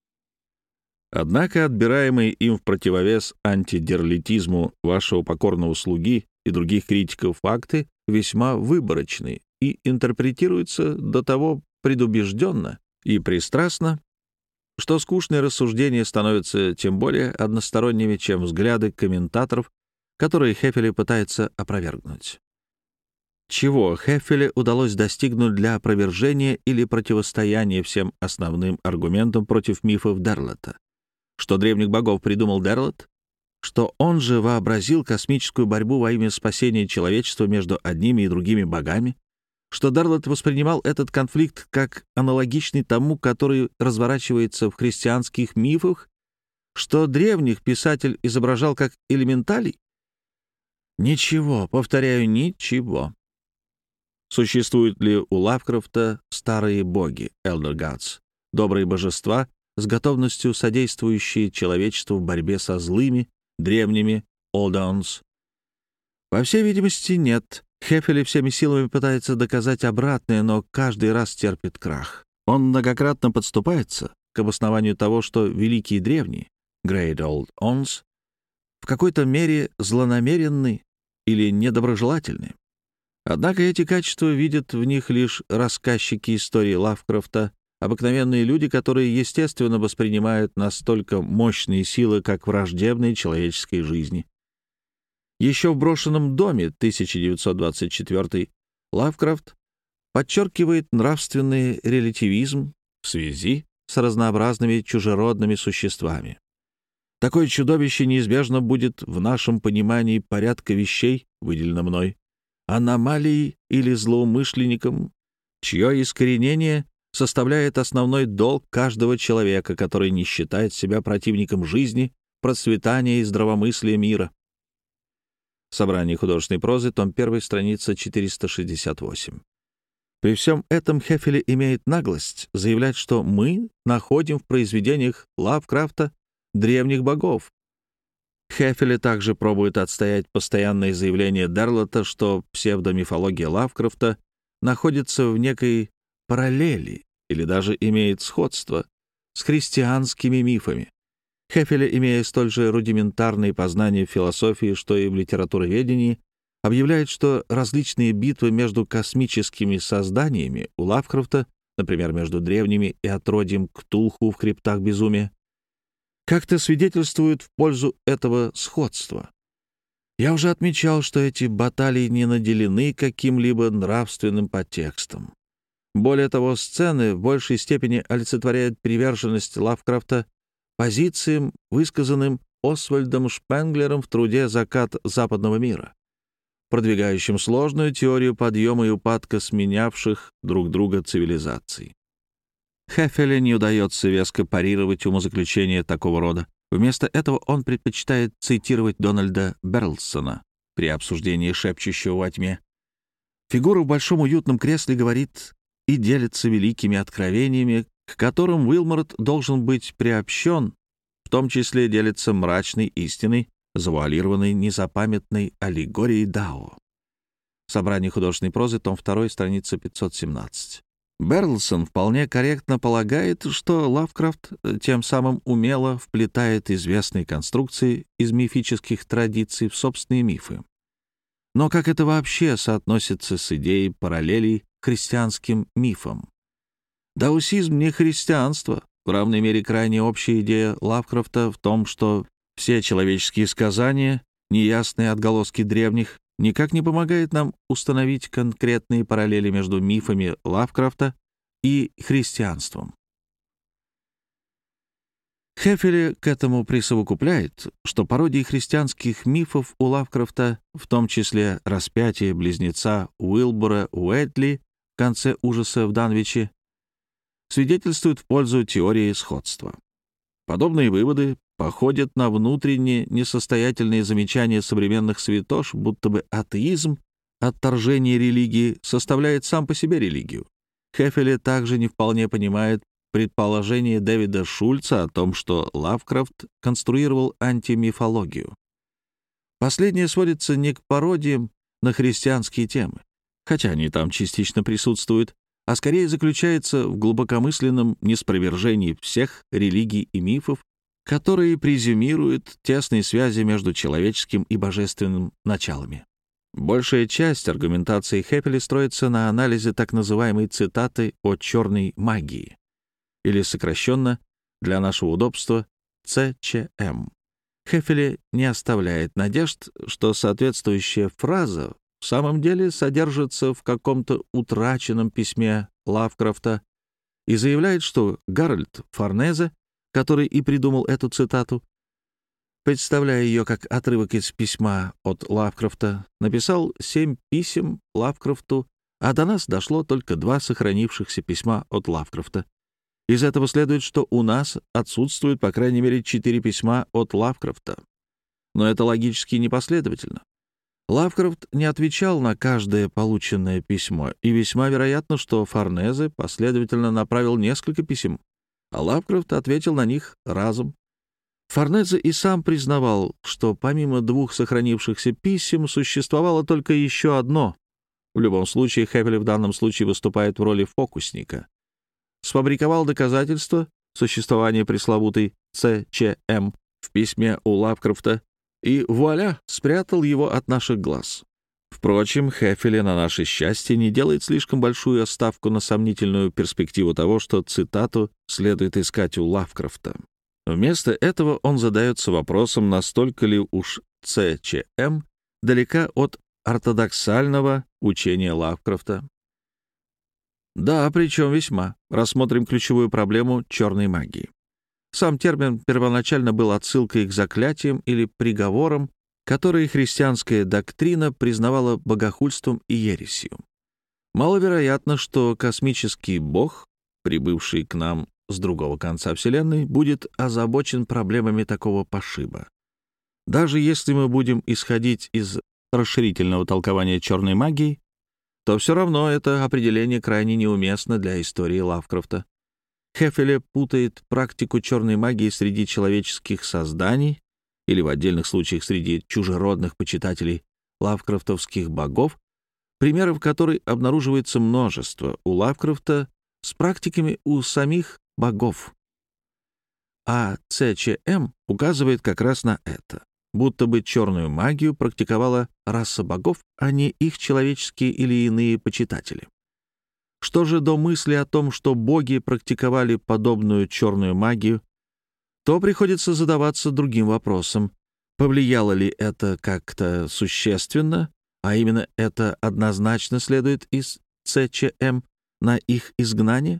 Однако отбираемые им в противовес антидерлетизму вашего покорного слуги и других критиков факты весьма выборочны и интерпретируются до того предубежденно и пристрастно, что скучные рассуждения становятся тем более односторонними, чем взгляды комментаторов, которые Хеффеле пытается опровергнуть. Чего Хеффеле удалось достигнуть для опровержения или противостояния всем основным аргументам против мифов Дерлета? Что древних богов придумал Дерлет? Что он же вообразил космическую борьбу во имя спасения человечества между одними и другими богами? Что Дерлет воспринимал этот конфликт как аналогичный тому, который разворачивается в христианских мифах? Что древних писатель изображал как элементалей? Ничего, повторяю, ничего. Существуют ли у Лавкрафта старые боги, Elder Gods, добрые божества, с готовностью содействующие человечеству в борьбе со злыми, древними Old Ones? По всей видимости, нет. Хеффеле всеми силами пытается доказать обратное, но каждый раз терпит крах. Он многократно подступается к обоснованию того, что великие древние, Great Old Ones, в какой-то мере злонамеренны или недоброжелательны. Однако эти качества видят в них лишь рассказчики истории Лавкрафта, обыкновенные люди, которые, естественно, воспринимают настолько мощные силы, как враждебные человеческой жизни. Еще в «Брошенном доме» тысяча девятьсот двадцать четвёртый Лавкрафт подчеркивает нравственный релятивизм в связи с разнообразными чужеродными существами. Такое чудовище неизбежно будет в нашем понимании порядка вещей, выделено мной, аномалией или злоумышленником, чье искоренение составляет основной долг каждого человека, который не считает себя противником жизни, процветания и здравомыслия мира. Собрание художественной прозы, том один, страница четыреста шестьдесят восемь. При всем этом Хефеле имеет наглость заявлять, что мы находим в произведениях Лавкрафта древних богов. Хефеле также пробует отстоять постоянное заявление Дерлота, что псевдомифология Лавкрафта находится в некой параллели или даже имеет сходство с христианскими мифами. Хефеле, имея столь же рудиментарные познания в философии, что и в литературоведении, объявляет, что различные битвы между космическими созданиями у Лавкрафта, например, между древними и отродьем Ктулху в хребтах безумия, как-то свидетельствуют в пользу этого сходства. Я уже отмечал, что эти баталии не наделены каким-либо нравственным подтекстом. Более того, сцены в большей степени олицетворяют приверженность Лавкрафта позициям, высказанным Освальдом Шпенглером в труде «Закат западного мира», продвигающим сложную теорию подъема и упадка сменявших друг друга цивилизаций. Хефеле не удается веско парировать умозаключения такого рода. Вместо этого он предпочитает цитировать Дональда Берлсона при обсуждении «Шепчущего во тьме». Фигура в большом уютном кресле говорит и делится великими откровениями, к которым Уилморт должен быть приобщен, в том числе делится мрачной истиной, завуалированной незапамятной аллегорией Дао. Собрание художественной прозы, том два, страница пятьсот семнадцать. Берлсон вполне корректно полагает, что Лавкрафт тем самым умело вплетает известные конструкции из мифических традиций в собственные мифы. Но как это вообще соотносится с идеей параллелей христианским мифам? Даосизм не христианство. В равной мере крайне общая идея Лавкрафта в том, что все человеческие сказания, неясные отголоски древних, никак не помогает нам установить конкретные параллели между мифами Лавкрафта и христианством. Хефеле к этому присовокупляет, что пародии христианских мифов у Лавкрафта, в том числе распятие близнеца Уилбора Уэдли в конце «Ужаса в Данвиче», свидетельствуют в пользу теории сходства. Подобные выводы походят на внутренне несостоятельные замечания современных святош, будто бы атеизм, отторжение религии, составляет сам по себе религию. Хефеле также не вполне понимает предположение Дэвида Шульца о том, что Лавкрафт конструировал антимифологию. Последнее сводится не к пародиям на христианские темы, хотя они там частично присутствуют, а скорее заключается в глубокомысленном неспровержении всех религий и мифов, которые презюмируют тесные связи между человеческим и божественным началами. Большая часть аргументации Хефеле строится на анализе так называемой цитаты о черной магии, или сокращенно, для нашего удобства, Цэ Че Эм. Хефеле не оставляет надежд, что соответствующая фраза в самом деле содержится в каком-то утраченном письме Лавкрафта и заявляет, что Гарольд Форнезе, который и придумал эту цитату, представляя ее как отрывок из письма от Лавкрафта, написал семь писем Лавкрафту, а до нас дошло только два сохранившихся письма от Лавкрафта. Из этого следует, что у нас отсутствует, по крайней мере, четыре письма от Лавкрафта. Но это логически непоследовательно. Лавкрафт не отвечал на каждое полученное письмо, и весьма вероятно, что Форнезе последовательно направил несколько писем, а Лавкрафт ответил на них разом. Форнезе и сам признавал, что помимо двух сохранившихся писем существовало только еще одно. В любом случае, Хефеле в данном случае выступает в роли фокусника. Сфабриковал доказательства существования пресловутой Цэ Че Эм в письме у Лавкрафта и, вуаля, спрятал его от наших глаз. Впрочем, Хефеле, на наше счастье, не делает слишком большую ставку на сомнительную перспективу того, что цитату следует искать у Лавкрафта. Вместо этого он задается вопросом, настолько ли уж Цэ Че Эм далека от ортодоксального учения Лавкрафта. Да, причем весьма. Рассмотрим ключевую проблему черной магии. Сам термин первоначально был отсылкой к заклятиям или приговорам, которые христианская доктрина признавала богохульством и ересью. Маловероятно, что космический бог прибывший к нам с другого конца Вселенной, будет озабочен проблемами такого пошиба. Даже если мы будем исходить из расширительного толкования черной магии, то все равно это определение крайне неуместно для истории Лавкрафта. Хефеле путает практику черной магии среди человеческих созданий или в отдельных случаях среди чужеродных почитателей лавкрафтовских богов, примеров которой обнаруживается множество у Лавкрафта с практиками у самих богов. А Цэ Че Эм указывает как раз на это, будто бы черную магию практиковала раса богов, а не их человеческие или иные почитатели. Что же до мысли о том, что боги практиковали подобную черную магию, то приходится задаваться другим вопросом. Повлияло ли это как-то существенно, а именно это однозначно следует из Цэ Че Эм, на их изгнание?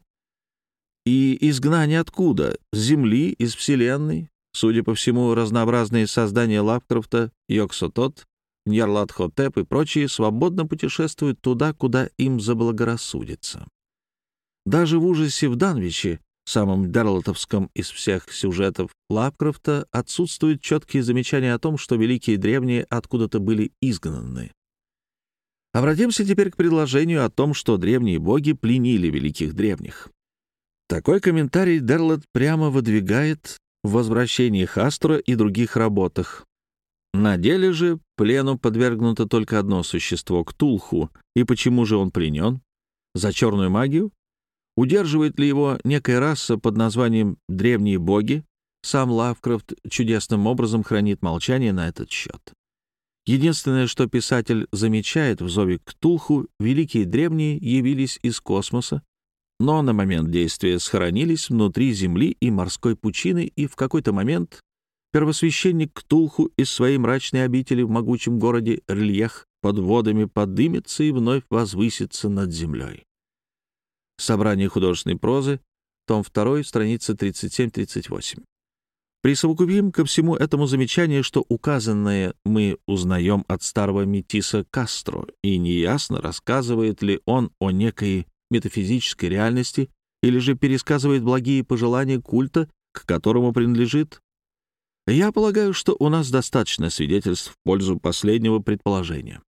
И изгнание откуда? С Земли, из Вселенной? Судя по всему, разнообразные создания Лавкрафта, Йог-Сотот, Ньярлатхотеп и прочие свободно путешествуют туда, куда им заблагорассудится. Даже в «Ужасе в Данвиче», самом дерлотовском из всех сюжетов Лавкрафта, отсутствуют четкие замечания о том, что великие древние откуда-то были изгнаны. Обратимся теперь к предложению о том, что древние боги пленили великих древних. Такой комментарий Дерлот прямо выдвигает в «Возвращении Хастора» и других работах. На деле же плену подвергнуто только одно существо — Ктулху. И почему же он пленен? За черную магию? Удерживает ли его некая раса под названием «древние боги»? Сам Лавкрафт чудесным образом хранит молчание на этот счет. Единственное, что писатель замечает в зове Ктулху, великие древние явились из космоса, но на момент действия схоронились внутри земли и морской пучины, и в какой-то момент первосвященник Ктулху из своей мрачной обители в могучем городе Рельех под водами подымется и вновь возвысится над землей. Собрание художественной прозы, том два, страница тридцать семь тридцать восемь. Присовокупим ко всему этому замечание, что указанное мы узнаем от старого метиса Кастро, и неясно, рассказывает ли он о некой метафизической реальности или же пересказывает благие пожелания культа, к которому принадлежит. Я полагаю, что у нас достаточно свидетельств в пользу последнего предположения.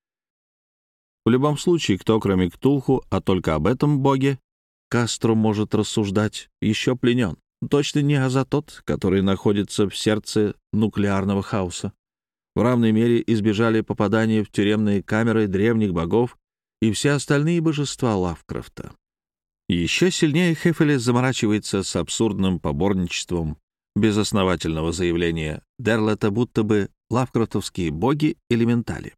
В любом случае, кто, кроме Ктулху, а только об этом боге, Кастро может рассуждать, еще пленен. Точно не Азатот, который находится в сердце нуклеарного хаоса. В равной мере избежали попадания в тюремные камеры древних богов и все остальные божества Лавкрафта. Еще сильнее Хефеле заморачивается с абсурдным поборничеством безосновательного заявления Дерлета, будто бы лавкрафтовские боги — элементали.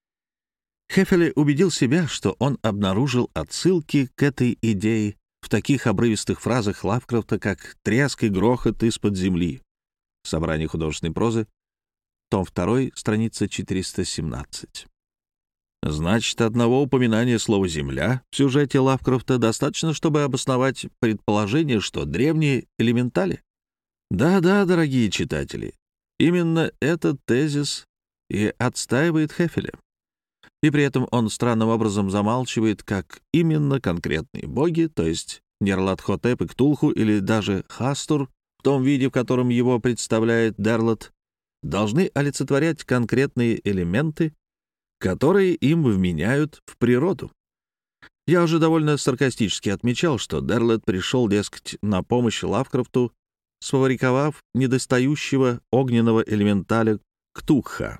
Хефеле убедил себя, что он обнаружил отсылки к этой идее в таких обрывистых фразах Лавкрафта, как «треск и грохот из-под земли». Собрание художественной прозы, том два, страница четыреста семнадцать. Значит, одного упоминания слова «земля» в сюжете Лавкрафта достаточно, чтобы обосновать предположение, что древние элементали? Да-да, дорогие читатели, именно этот тезис и отстаивает Хефеле. И при этом он странным образом замалчивает, как именно конкретные боги, то есть Ньярлатхотеп и Ктулху или даже Хастур, в том виде, в котором его представляет Дерлот, должны олицетворять конкретные элементы, которые им вменяют в природу. Я уже довольно саркастически отмечал, что Дерлот пришел, дескать, на помощь Лавкрафту, сфабриковав недостающего огненного элементаля Ктулха.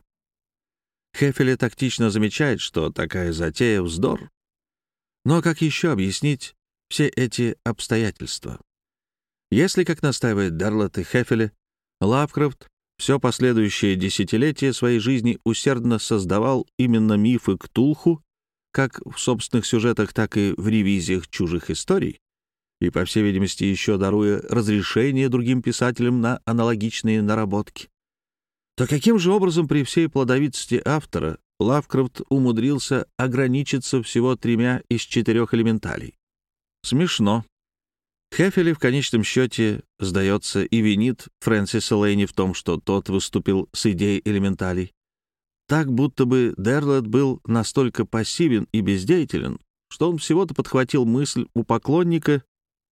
Хефеле тактично замечает, что такая затея — вздор. Но как еще объяснить все эти обстоятельства? Если, как настаивает Дерлот и Хефеле, Лавкрафт все последующее десятилетие своей жизни усердно создавал именно мифы Ктулху, как в собственных сюжетах, так и в ревизиях чужих историй, и, по всей видимости, еще даруя разрешение другим писателям на аналогичные наработки, то каким же образом при всей плодовитости автора Лавкрафт умудрился ограничиться всего тремя из четырех элементалей? Смешно. Хефеле в конечном счете, сдается, и винит Фрэнсиса Лэйни в том, что тот выступил с идеей элементалей. Так, будто бы Дерлот был настолько пассивен и бездеятелен, что он всего-то подхватил мысль у поклонника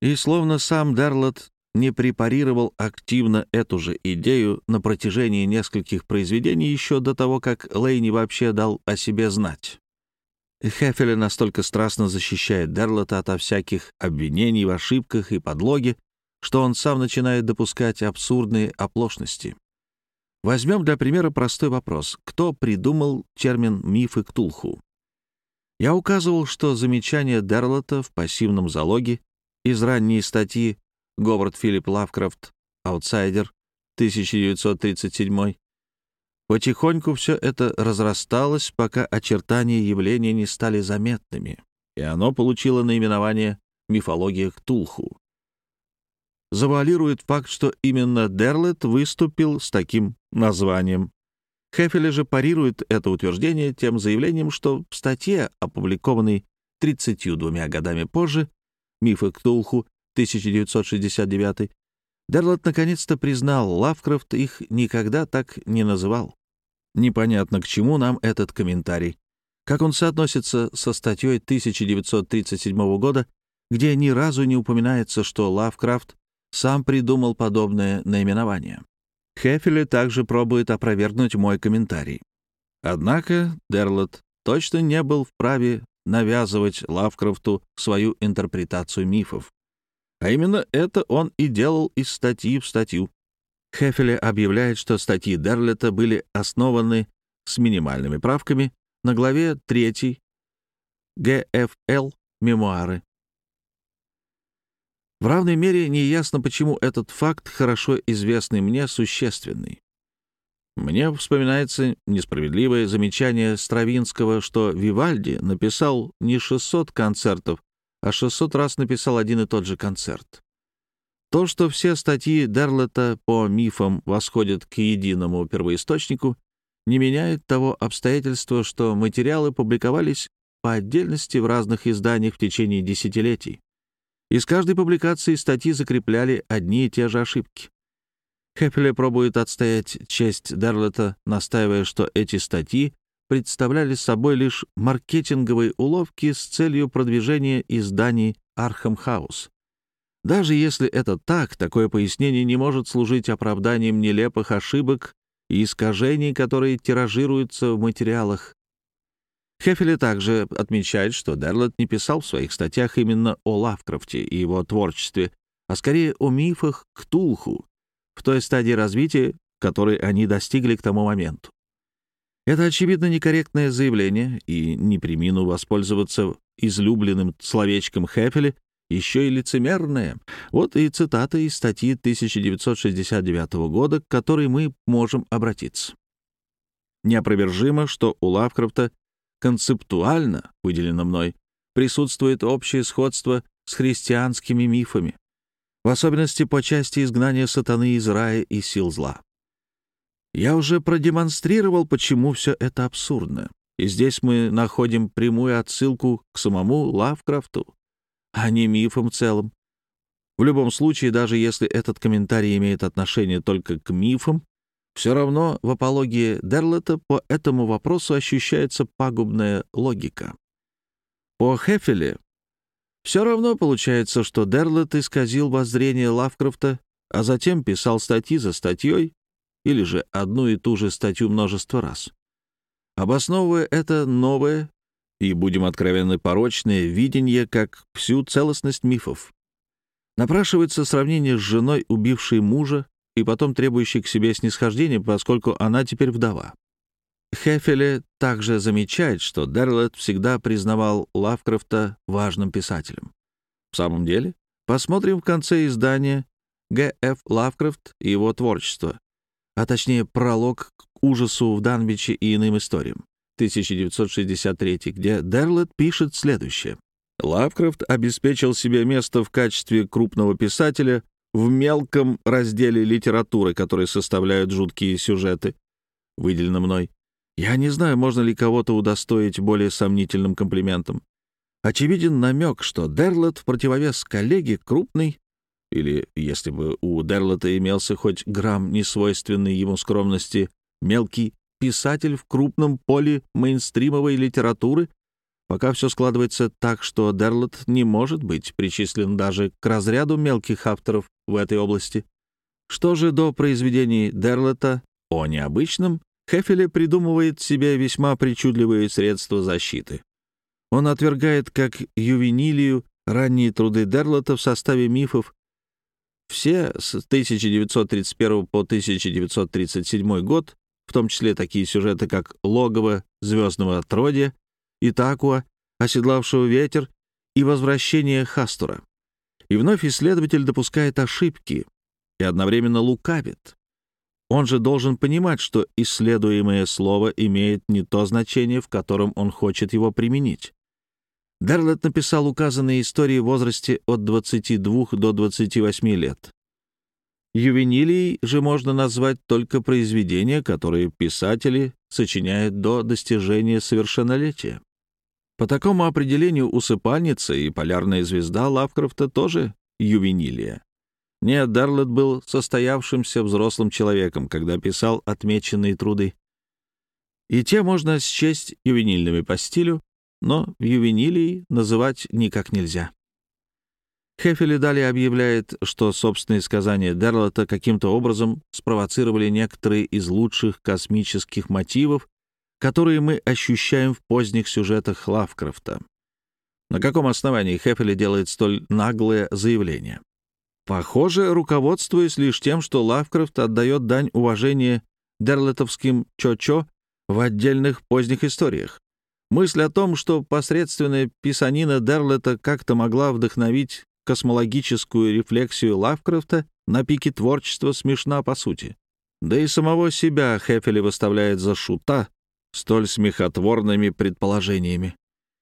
И словно сам Дерлот не препарировал активно эту же идею на протяжении нескольких произведений еще до того, как Лейни вообще дал о себе знать. Хефеле настолько страстно защищает Дерлота ото всяких обвинений в ошибках и подлоге, что он сам начинает допускать абсурдные оплошности. Возьмем для примера простой вопрос. Кто придумал термин «мифы Ктулху»? Я указывал, что замечание Дерлота в пассивном залоге из ранней статьи Говард Филипп Лавкрафт «Аутсайдер» тысяча девятьсот тридцать седьмой. Потихоньку все это разрасталось, пока очертания явления не стали заметными, и оно получило наименование «мифология Ктулху». Завуалирует факт, что именно Дерлот выступил с таким названием. Хефеле же парирует это утверждение тем заявлением, что в статье, опубликованной тридцатью двумя годами позже, «Мифы Ктулху» тысяча девятьсот шестьдесят девятый, Дерлот наконец-то признал, Лавкрафт их никогда так не называл. Непонятно, к чему нам этот комментарий. Как он соотносится со статьей тысяча девятьсот тридцать седьмого года, где ни разу не упоминается, что Лавкрафт сам придумал подобное наименование. Хефеле также пробует опровергнуть мой комментарий. Однако Дерлот точно не был вправе навязывать Лавкрафту свою интерпретацию мифов. А именно это он и делал из статьи в статью. Хефеле объявляет, что статьи Дерлота были основаны с минимальными правками на главе третьей Г Ф Л «Мемуары». В равной мере неясно, почему этот факт, хорошо известный мне, существенный. Мне вспоминается несправедливое замечание Стравинского, что Вивальди написал не шестьсот концертов, а шестьсот раз написал один и тот же концерт. То, что все статьи Дерлота по мифам восходят к единому первоисточнику, не меняет того обстоятельства, что материалы публиковались по отдельности в разных изданиях в течение десятилетий. Из каждой публикации статьи закрепляли одни и те же ошибки. Хефеле пробует отстоять честь Дерлота, настаивая, что эти статьи представляли собой лишь маркетинговые уловки с целью продвижения изданий Архам Хаус. Даже если это так, такое пояснение не может служить оправданием нелепых ошибок и искажений, которые тиражируются в материалах. Хефеле также отмечает, что Дерлот не писал в своих статьях именно о Лавкрафте и его творчестве, а скорее о мифах Ктулху, в той стадии развития, которой они достигли к тому моменту. Это, очевидно, некорректное заявление, и не премину воспользоваться излюбленным словечком Хефеле, еще и лицемерное. Вот и цитата из статьи тысяча девятьсот шестьдесят девятого года, к которой мы можем обратиться. Неопровержимо, что у Лавкрафта концептуально, выделено мной, присутствует общее сходство с христианскими мифами, в особенности по части изгнания сатаны из рая и сил зла. Я уже продемонстрировал, почему все это абсурдно, и здесь мы находим прямую отсылку к самому Лавкрафту, а не мифам в целом. В любом случае, даже если этот комментарий имеет отношение только к мифам, все равно в апологии Дерлота по этому вопросу ощущается пагубная логика. По Хефеле все равно получается, что Дерлот исказил воззрение Лавкрафта, а затем писал статьи за статьей, или же одну и ту же статью множество раз. Обосновывая это новое и, будем откровенны, порочное видение как всю целостность мифов. Напрашивается сравнение с женой, убившей мужа, и потом требующей к себе снисхождения, поскольку она теперь вдова. Хефеле также замечает, что Дерлот всегда признавал Лавкрафта важным писателем. В самом деле, посмотрим в конце издания Г Ф Лавкрафт и его творчество, а точнее пролог к ужасу в Данвиче и иным историям, тысяча девятьсот шестьдесят третий, где Дерлот пишет следующее. Лавкрафт обеспечил себе место в качестве крупного писателя в мелком разделе литературы, который составляют жуткие сюжеты, выделено мной. Я не знаю, можно ли кого-то удостоить более сомнительным комплиментом. Очевиден намек, что Дерлот в противовес коллеге крупный, или, если бы у Дерлота имелся хоть грамм несвойственной ему скромности, мелкий писатель в крупном поле мейнстримовой литературы, Пока все складывается так, что Дерлет не может быть причислен даже к разряду мелких авторов в этой области. Что же до произведений Дерлета о необычном, Хефеле придумывает себе весьма причудливые средства защиты. Он отвергает как ювенилию ранние труды Дерлета в составе мифов. Все с тысяча девятьсот тридцать первого по тысяча девятьсот тридцать седьмой год, в том числе такие сюжеты, как «Логово звездного отродья», «Итакуа», «Оседлавшего ветер» и «Возвращение Хастура». И вновь исследователь допускает ошибки и одновременно лукавит. Он же должен понимать, что исследуемое слово имеет не то значение, в котором он хочет его применить. Дерлет написал указанные истории в возрасте от двадцати двух до двадцати восьми лет. Ювенилией же можно назвать только произведения, которые писатели сочиняют до достижения совершеннолетия. По такому определению «Усыпальница» и «Полярная звезда» Лавкрафта тоже ювенилия. Нет, Дерлет был состоявшимся взрослым человеком, когда писал отмеченные труды. И те можно счесть ювенильными по стилю, но ювенилией называть никак нельзя. Хефеле далее объявляет, что собственные сказания Дерлета каким-то образом спровоцировали некоторые из лучших космических мотивов, которые мы ощущаем в поздних сюжетах Лавкрафта. На каком основании Хефеле делает столь наглое заявление? Похоже, руководствуясь лишь тем, что Лавкрафт отдает дань уважения дерлетовским чо-чо в отдельных поздних историях. Мысль о том, что посредственная писанина Дерлета как-то могла вдохновить космологическую рефлексию Лавкрафта на пике творчества, смешна по сути. Да и самого себя Хефеле выставляет за шута столь смехотворными предположениями.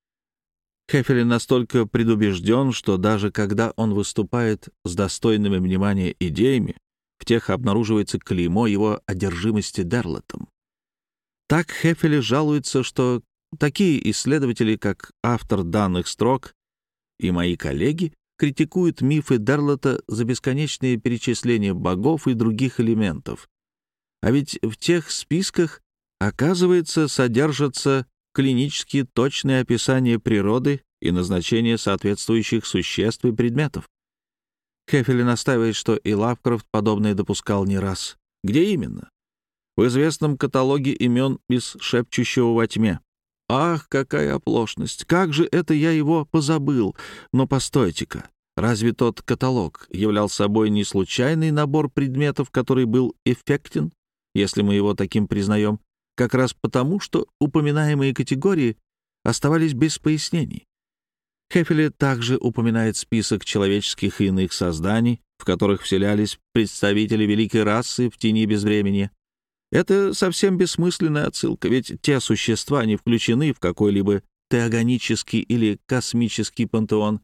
Хефеле настолько предубежден, что даже когда он выступает с достойными внимания идеями, в тех обнаруживается клеймо его одержимости Дерлетом. Так Хефеле жалуется, что такие исследователи, как автор данных строк и мои коллеги, критикуют мифы Дерлета за бесконечные перечисления богов и других элементов. А ведь в тех списках, оказывается, содержатся клинически точные описания природы и назначения соответствующих существ и предметов. Хефеле настаивает, что и Лавкрафт подобное допускал не раз. Где именно? В известном каталоге имен из «Шепчущего во тьме». Ах, какая оплошность! Как же это я его позабыл! Но постойте-ка, разве тот каталог являл собой не случайный набор предметов, который был эффектен, если мы его таким признаем, как раз потому, что упоминаемые категории оставались без пояснений? Хефеле также упоминает список человеческих и иных созданий, в которых вселялись представители великой расы в тени безвремени. Это совсем бессмысленная отсылка, ведь те существа не включены в какой-либо теогонический или космический пантеон.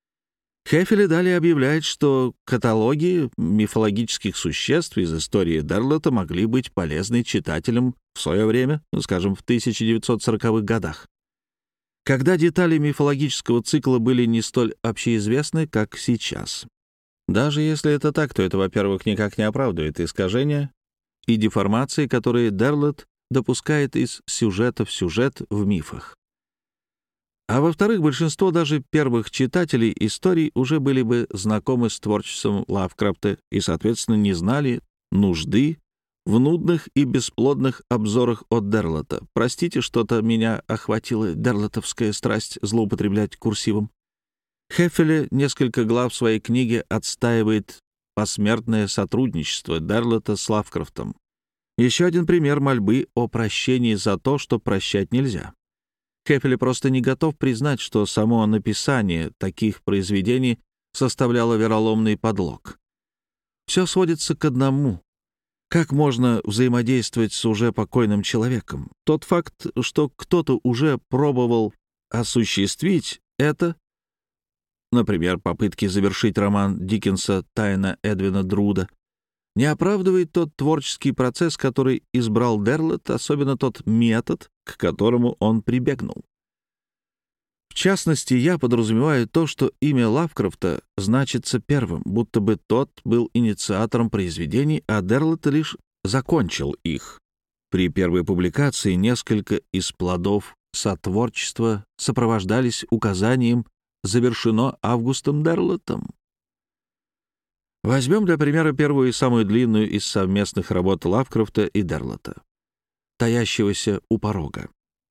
Хефеле далее объявляет, что каталоги мифологических существ из истории Дерлета могли быть полезны читателям в свое время, скажем, в тысяча девятьсот сороковых годах, когда детали мифологического цикла были не столь общеизвестны, как сейчас. Даже если это так, то это, во-первых, никак не оправдывает искажения и деформации, которые Дерлет допускает из сюжета в сюжет в мифах. А во-вторых, большинство даже первых читателей историй уже были бы знакомы с творчеством Лавкрафта и, соответственно, не знали нужды в нудных и бесплодных обзорах от Дерлета. Простите, что-то меня охватила дерлетовская страсть злоупотреблять курсивом. Хефеле несколько глав своей книги отстаивает посмертное сотрудничество Дерлета с Лавкрафтом. Еще один пример мольбы о прощении за то, что прощать нельзя. Хефеле просто не готов признать, что само написание таких произведений составляло вероломный подлог. Все сводится к одному. Как можно взаимодействовать с уже покойным человеком? Тот факт, что кто-то уже пробовал осуществить это, например, попытки завершить роман Диккенса «Тайна Эдвина Друда», не оправдывает тот творческий процесс, который избрал Дерлет, особенно тот метод, к которому он прибегнул. В частности, я подразумеваю то, что имя Лавкрафта значится первым, будто бы тот был инициатором произведений, а Дерлет лишь закончил их. При первой публикации несколько из плодов сотворчества сопровождались указанием «завершено Августом Дерлотом». Возьмем для примера первую и самую длинную из совместных работ Лавкрафта и Дерлота, «Таящегося у порога».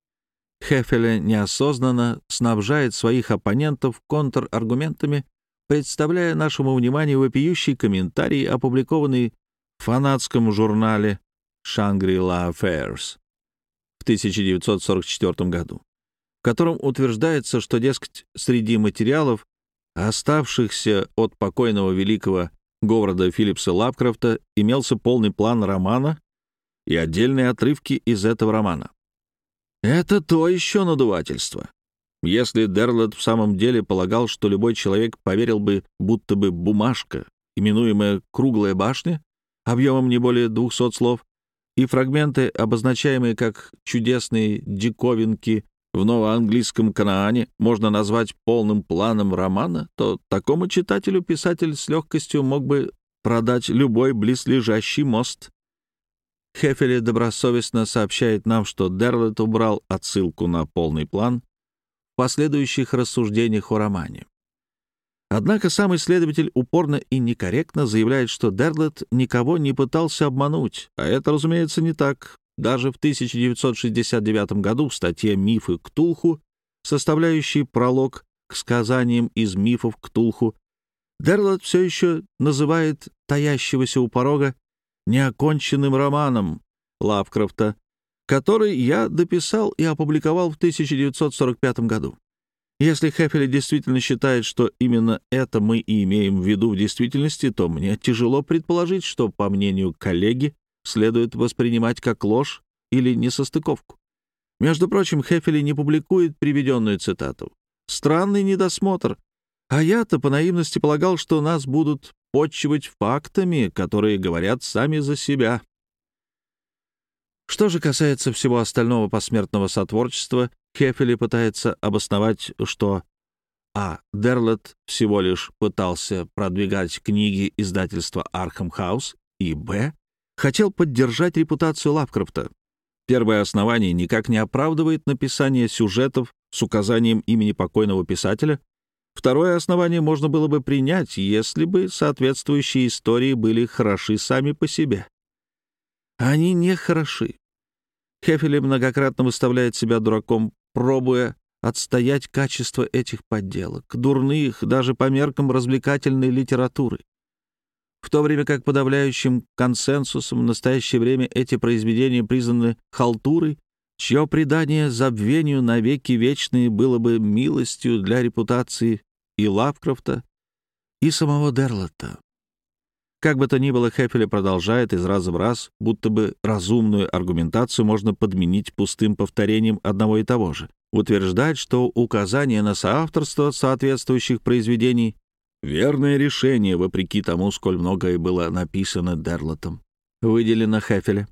Хефеле неосознанно снабжает своих оппонентов контраргументами, представляя нашему вниманию вопиющий комментарий, опубликованный в фанатском журнале «Shangri-La Affairs» в тысяча девятьсот сорок четвёртом году, в котором утверждается, что, дескать, среди материалов, оставшихся от покойного великого Говарда Филлипса Лавкрафта, имелся полный план романа и отдельные отрывки из этого романа. Это то еще надувательство. Если Дерлот в самом деле полагал, что любой человек поверил бы, будто бы бумажка, именуемая «круглая башня», объемом не более двухсот слов, и фрагменты, обозначаемые как чудесные диковинки в новоанглийском Канаане, можно назвать полным планом романа, то такому читателю писатель с легкостью мог бы продать любой близлежащий мост. Хефеле добросовестно сообщает нам, что Дерлот убрал отсылку на полный план в последующих рассуждениях о романе. Однако сам исследователь упорно и некорректно заявляет, что Дерлот никого не пытался обмануть, а это, разумеется, не так. Даже в тысяча девятьсот шестьдесят девятом году в статье «Мифы Ктулху», составляющей пролог к сказаниям из мифов Ктулху, Дерлот все еще называет «Таящегося у порога» неоконченным романом Лавкрафта, который я дописал и опубликовал в тысяча девятьсот сорок пятом году. Если Хефеле действительно считает, что именно это мы и имеем в виду в действительности, то мне тяжело предположить, что, по мнению коллеги, следует воспринимать как ложь или несостыковку. Между прочим, Хефеле не публикует приведенную цитату. Странный недосмотр. А я-то по наивности полагал, что нас будут подчивать фактами, которые говорят сами за себя. Что же касается всего остального посмертного сотворчества, Хефеле пытается обосновать, что а. Дерлот всего лишь пытался продвигать книги издательства Arkham House, и б. хотел поддержать репутацию Лавкрафта. Первое основание никак не оправдывает написание сюжетов с указанием имени покойного писателя. Второе основание можно было бы принять, если бы соответствующие истории были хороши сами по себе. Они не хороши. Хефеле многократно выставляет себя дураком, пробуя отстоять качество этих подделок, дурных даже по меркам развлекательной литературы. В то время как подавляющим консенсусом в настоящее время эти произведения признаны халтурой, чье предание забвению навеки вечные было бы милостью для репутации и Лавкрафта, и самого Дерлота. Как бы то ни было, Хефеле продолжает из раза в раз, будто бы разумную аргументацию можно подменить пустым повторением одного и того же, утверждать, что указание на соавторство соответствующих произведений — верное решение, вопреки тому, сколь многое было написано Дерлотом, выделено Хефеле.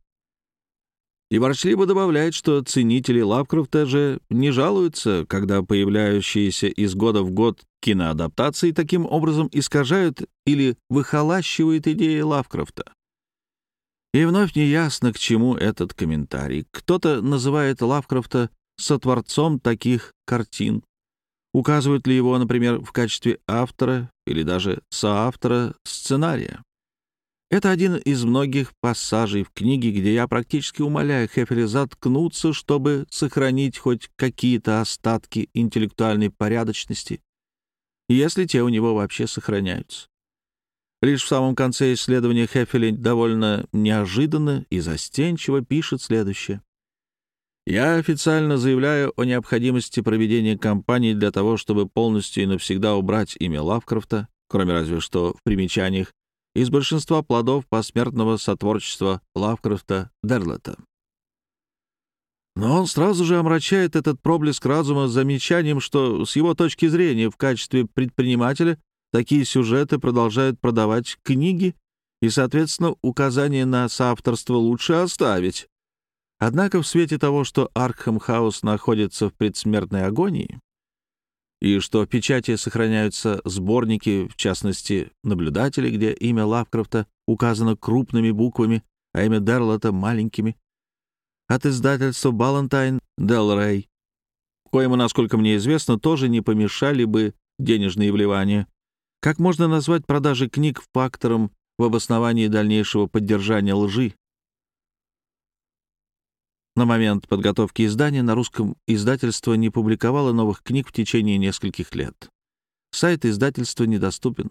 И ворчливо добавляет, что ценители Лавкрафта же не жалуются, когда появляющиеся из года в год киноадаптации таким образом искажают или выхолащивают идеи Лавкрафта. И вновь неясно, к чему этот комментарий. Кто-то называет Лавкрафта сотворцом таких картин. Указывают ли его, например, в качестве автора или даже соавтора сценария? Это один из многих пассажей в книге, где я практически умоляю Хефеле заткнуться, чтобы сохранить хоть какие-то остатки интеллектуальной порядочности, если те у него вообще сохраняются. Лишь в самом конце исследования Хефеле довольно неожиданно и застенчиво пишет следующее. «Я официально заявляю о необходимости проведения кампании для того, чтобы полностью и навсегда убрать имя Лавкрафта, кроме разве что в примечаниях, из большинства плодов посмертного сотворчества Лавкрафта Дерлота». Но он сразу же омрачает этот проблеск разума замечанием, что с его точки зрения в качестве предпринимателя такие сюжеты продолжают продавать книги, и, соответственно, указание на соавторство лучше оставить. Однако в свете того, что Arkham House находится в предсмертной агонии, и что в печати сохраняются сборники, в частности, «Наблюдатели», где имя Лавкрафта указано крупными буквами, а имя Дерлота — маленькими, от издательства Балантайн Дел Рей, коему, насколько мне известно, тоже не помешали бы денежные вливания. Как можно назвать продажи книг фактором в обосновании дальнейшего поддержания лжи? На момент подготовки издания на русском издательство не публиковало новых книг в течение нескольких лет. Сайт издательства недоступен.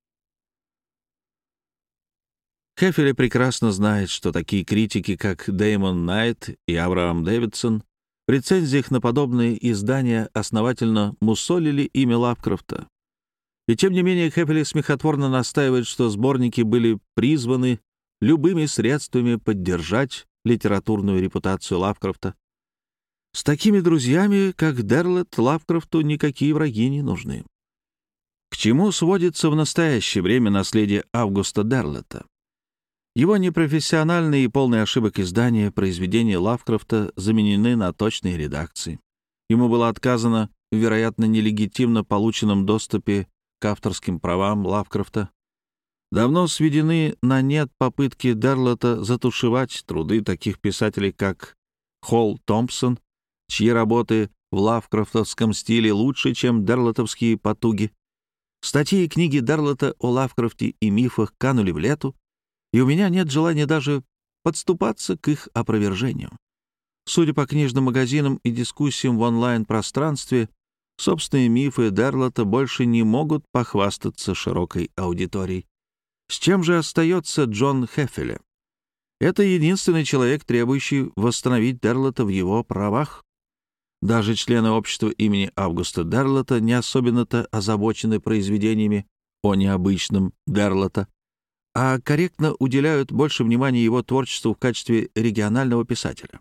Хеффеле прекрасно знает, что такие критики, как Дэймон Найт и Авраам Дэвидсон, в рецензиях на подобные издания основательно мусолили имя Лавкрафта. И тем не менее Хеффеле смехотворно настаивает, что сборники были призваны любыми средствами поддержать литературную репутацию Лавкрафта. С такими друзьями, как Дерлетт, Лавкрафту никакие враги не нужны. К чему сводится в настоящее время наследие Августа Дерлетта? Его непрофессиональные и полные ошибок издания произведения Лавкрафта заменены на точные редакции. Ему было отказано в, вероятно, нелегитимно полученном доступе к авторским правам Лавкрафта. Давно сведены на нет попытки Дерлетта затушевать труды таких писателей, как Холл Томпсон, чьи работы в лавкрафтовском стиле лучше, чем дерлеттовские потуги. Статьи и книги Дерлетта о Лавкрафте и мифах канули в лету, и у меня нет желания даже подступаться к их опровержению. Судя по книжным магазинам и дискуссиям в онлайн-пространстве, собственные мифы Дерлетта больше не могут похвастаться широкой аудиторией. С чем же остается Джон Хеффеле? Это единственный человек, требующий восстановить Дерлетта в его правах. Даже члены общества имени Августа Дерлетта не особенно-то озабочены произведениями о необычном Дерлетта, а корректно уделяют больше внимания его творчеству в качестве регионального писателя.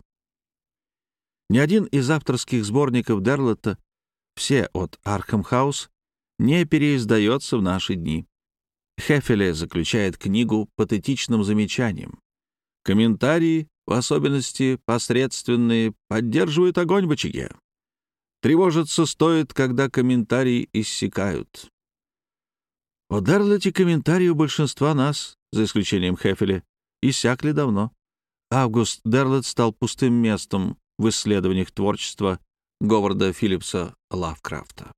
Ни один из авторских сборников Дерлетта, все от Аркхем Хаус, не переиздается в наши дни. Хеффеле заключает книгу патетичным замечанием. Комментарии, в особенности посредственные, поддерживают огонь в очаге. Тревожиться стоит, когда комментарии иссякают. О Дерлетте комментарии у большинства нас, за исключением Хеффеле, иссякли давно. Август Дерлетт стал пустым местом в исследованиях творчества Говарда Филлипса Лавкрафта.